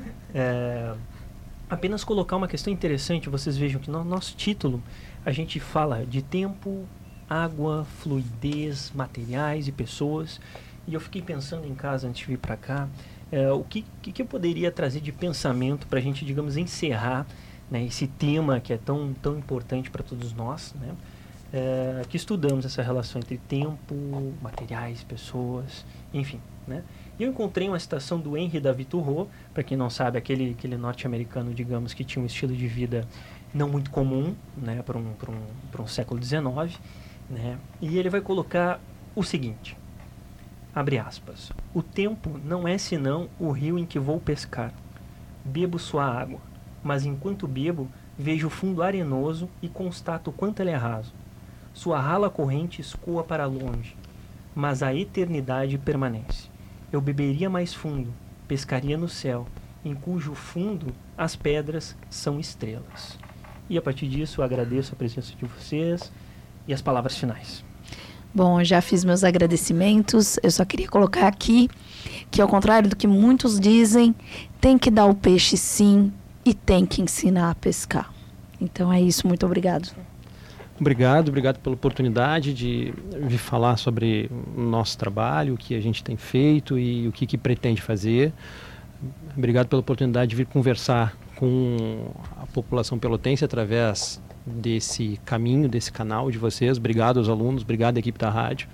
Apenas colocar uma questão interessante. Vocês vejam que no nosso título a gente fala de tempo, água, fluidez, materiais e pessoas. E eu fiquei pensando em casa antes de vir para cá, o que eu poderia trazer de pensamento para a gente, digamos, encerrar, né, esse tema que é tão importante para todos nós, né? Que estudamos essa relação entre tempo, materiais, pessoas, enfim, né? E eu encontrei uma citação do Henry David Thoreau, para quem não sabe, aquele norte-americano, digamos, que tinha um estilo de vida não muito comum, né, para um século XIX, né? E ele vai colocar o seguinte, abre aspas: o tempo não é senão o rio em que vou pescar. Bebo sua água, mas enquanto bebo, vejo o fundo arenoso e constato quanto ele é raso. Sua rala corrente escoa para longe, mas a eternidade permanece. Eu beberia mais fundo, pescaria no céu, em cujo fundo as pedras são estrelas. E a partir disso eu agradeço a presença de vocês e as palavras finais. Bom, eu já fiz meus agradecimentos, eu só queria colocar aqui que, ao contrário do que muitos dizem, tem que dar o peixe sim e tem que ensinar a pescar. Então é isso, muito obrigado. Obrigado pela oportunidade de vir falar sobre o nosso trabalho, o que a gente tem feito e o que pretende fazer. Obrigado pela oportunidade de vir conversar com a população pelotense através desse caminho, desse canal de vocês. Obrigado aos alunos, obrigado à equipe da rádio.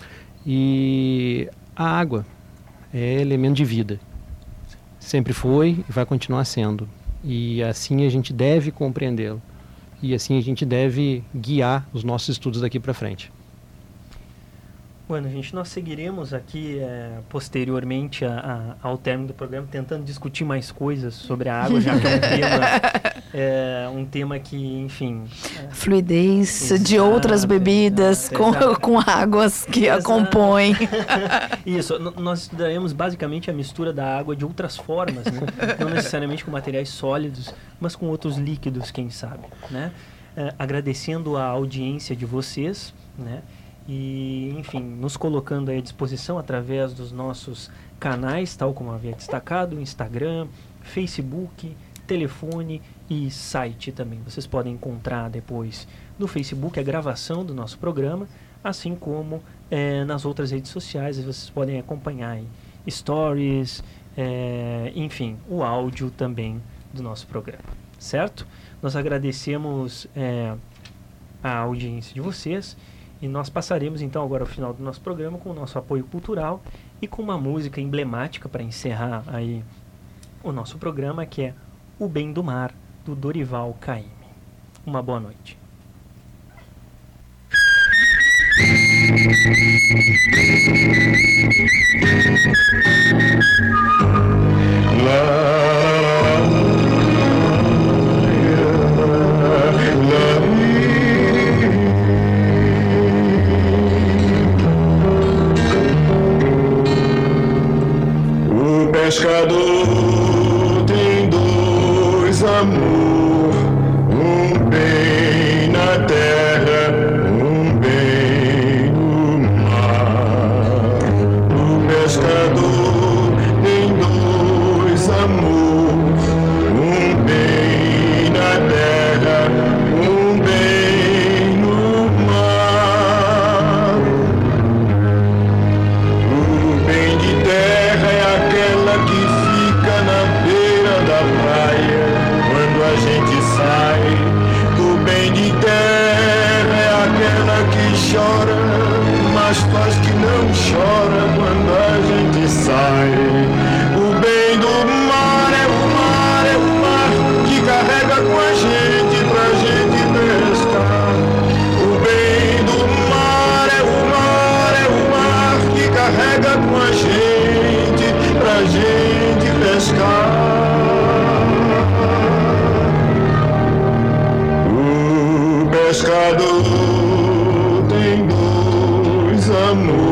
E a água é elemento de vida. Sempre foi e vai continuar sendo. E assim a gente deve compreendê-lo. E assim a gente deve guiar os nossos estudos daqui para frente. Bueno, gente, nós seguiremos aqui posteriormente ao término do programa tentando discutir mais coisas sobre a água, já que é um tema que, enfim... Fluidez de outras bebidas com águas que a compõem. Isso, nós estudaremos basicamente a mistura da água de outras formas, né? Não necessariamente com materiais sólidos, mas com outros líquidos, quem sabe, né? Agradecendo a audiência de vocês, né? E, enfim, nos colocando à disposição através dos nossos canais, tal como havia destacado, Instagram, Facebook, telefone e site também. Vocês podem encontrar depois no Facebook a gravação do nosso programa, assim como nas outras redes sociais. Vocês podem acompanhar aí stories, enfim, o áudio também do nosso programa, certo? Nós agradecemos a audiência de vocês. E nós passaremos então agora ao final do nosso programa com o nosso apoio cultural e com uma música emblemática para encerrar aí o nosso programa, que é O Bem do Mar, do Dorival Caymmi. Uma boa noite. O pescador tem dois amor, um bem na terra, um bem no mar. O pescador tem dois amor, um bem na terra, um bem no mar. O bem de terra é aquela que fica na beira da praia quando a gente sai. O bem de terra é aquela que chora, mas faz que não chora quando a gente sai. O bem do mar é o mar, é o mar que carrega com a gente pra gente pescar. O bem do mar é o mar, é o mar que carrega com a gente pra gente pescar. O pescador tem dois amores,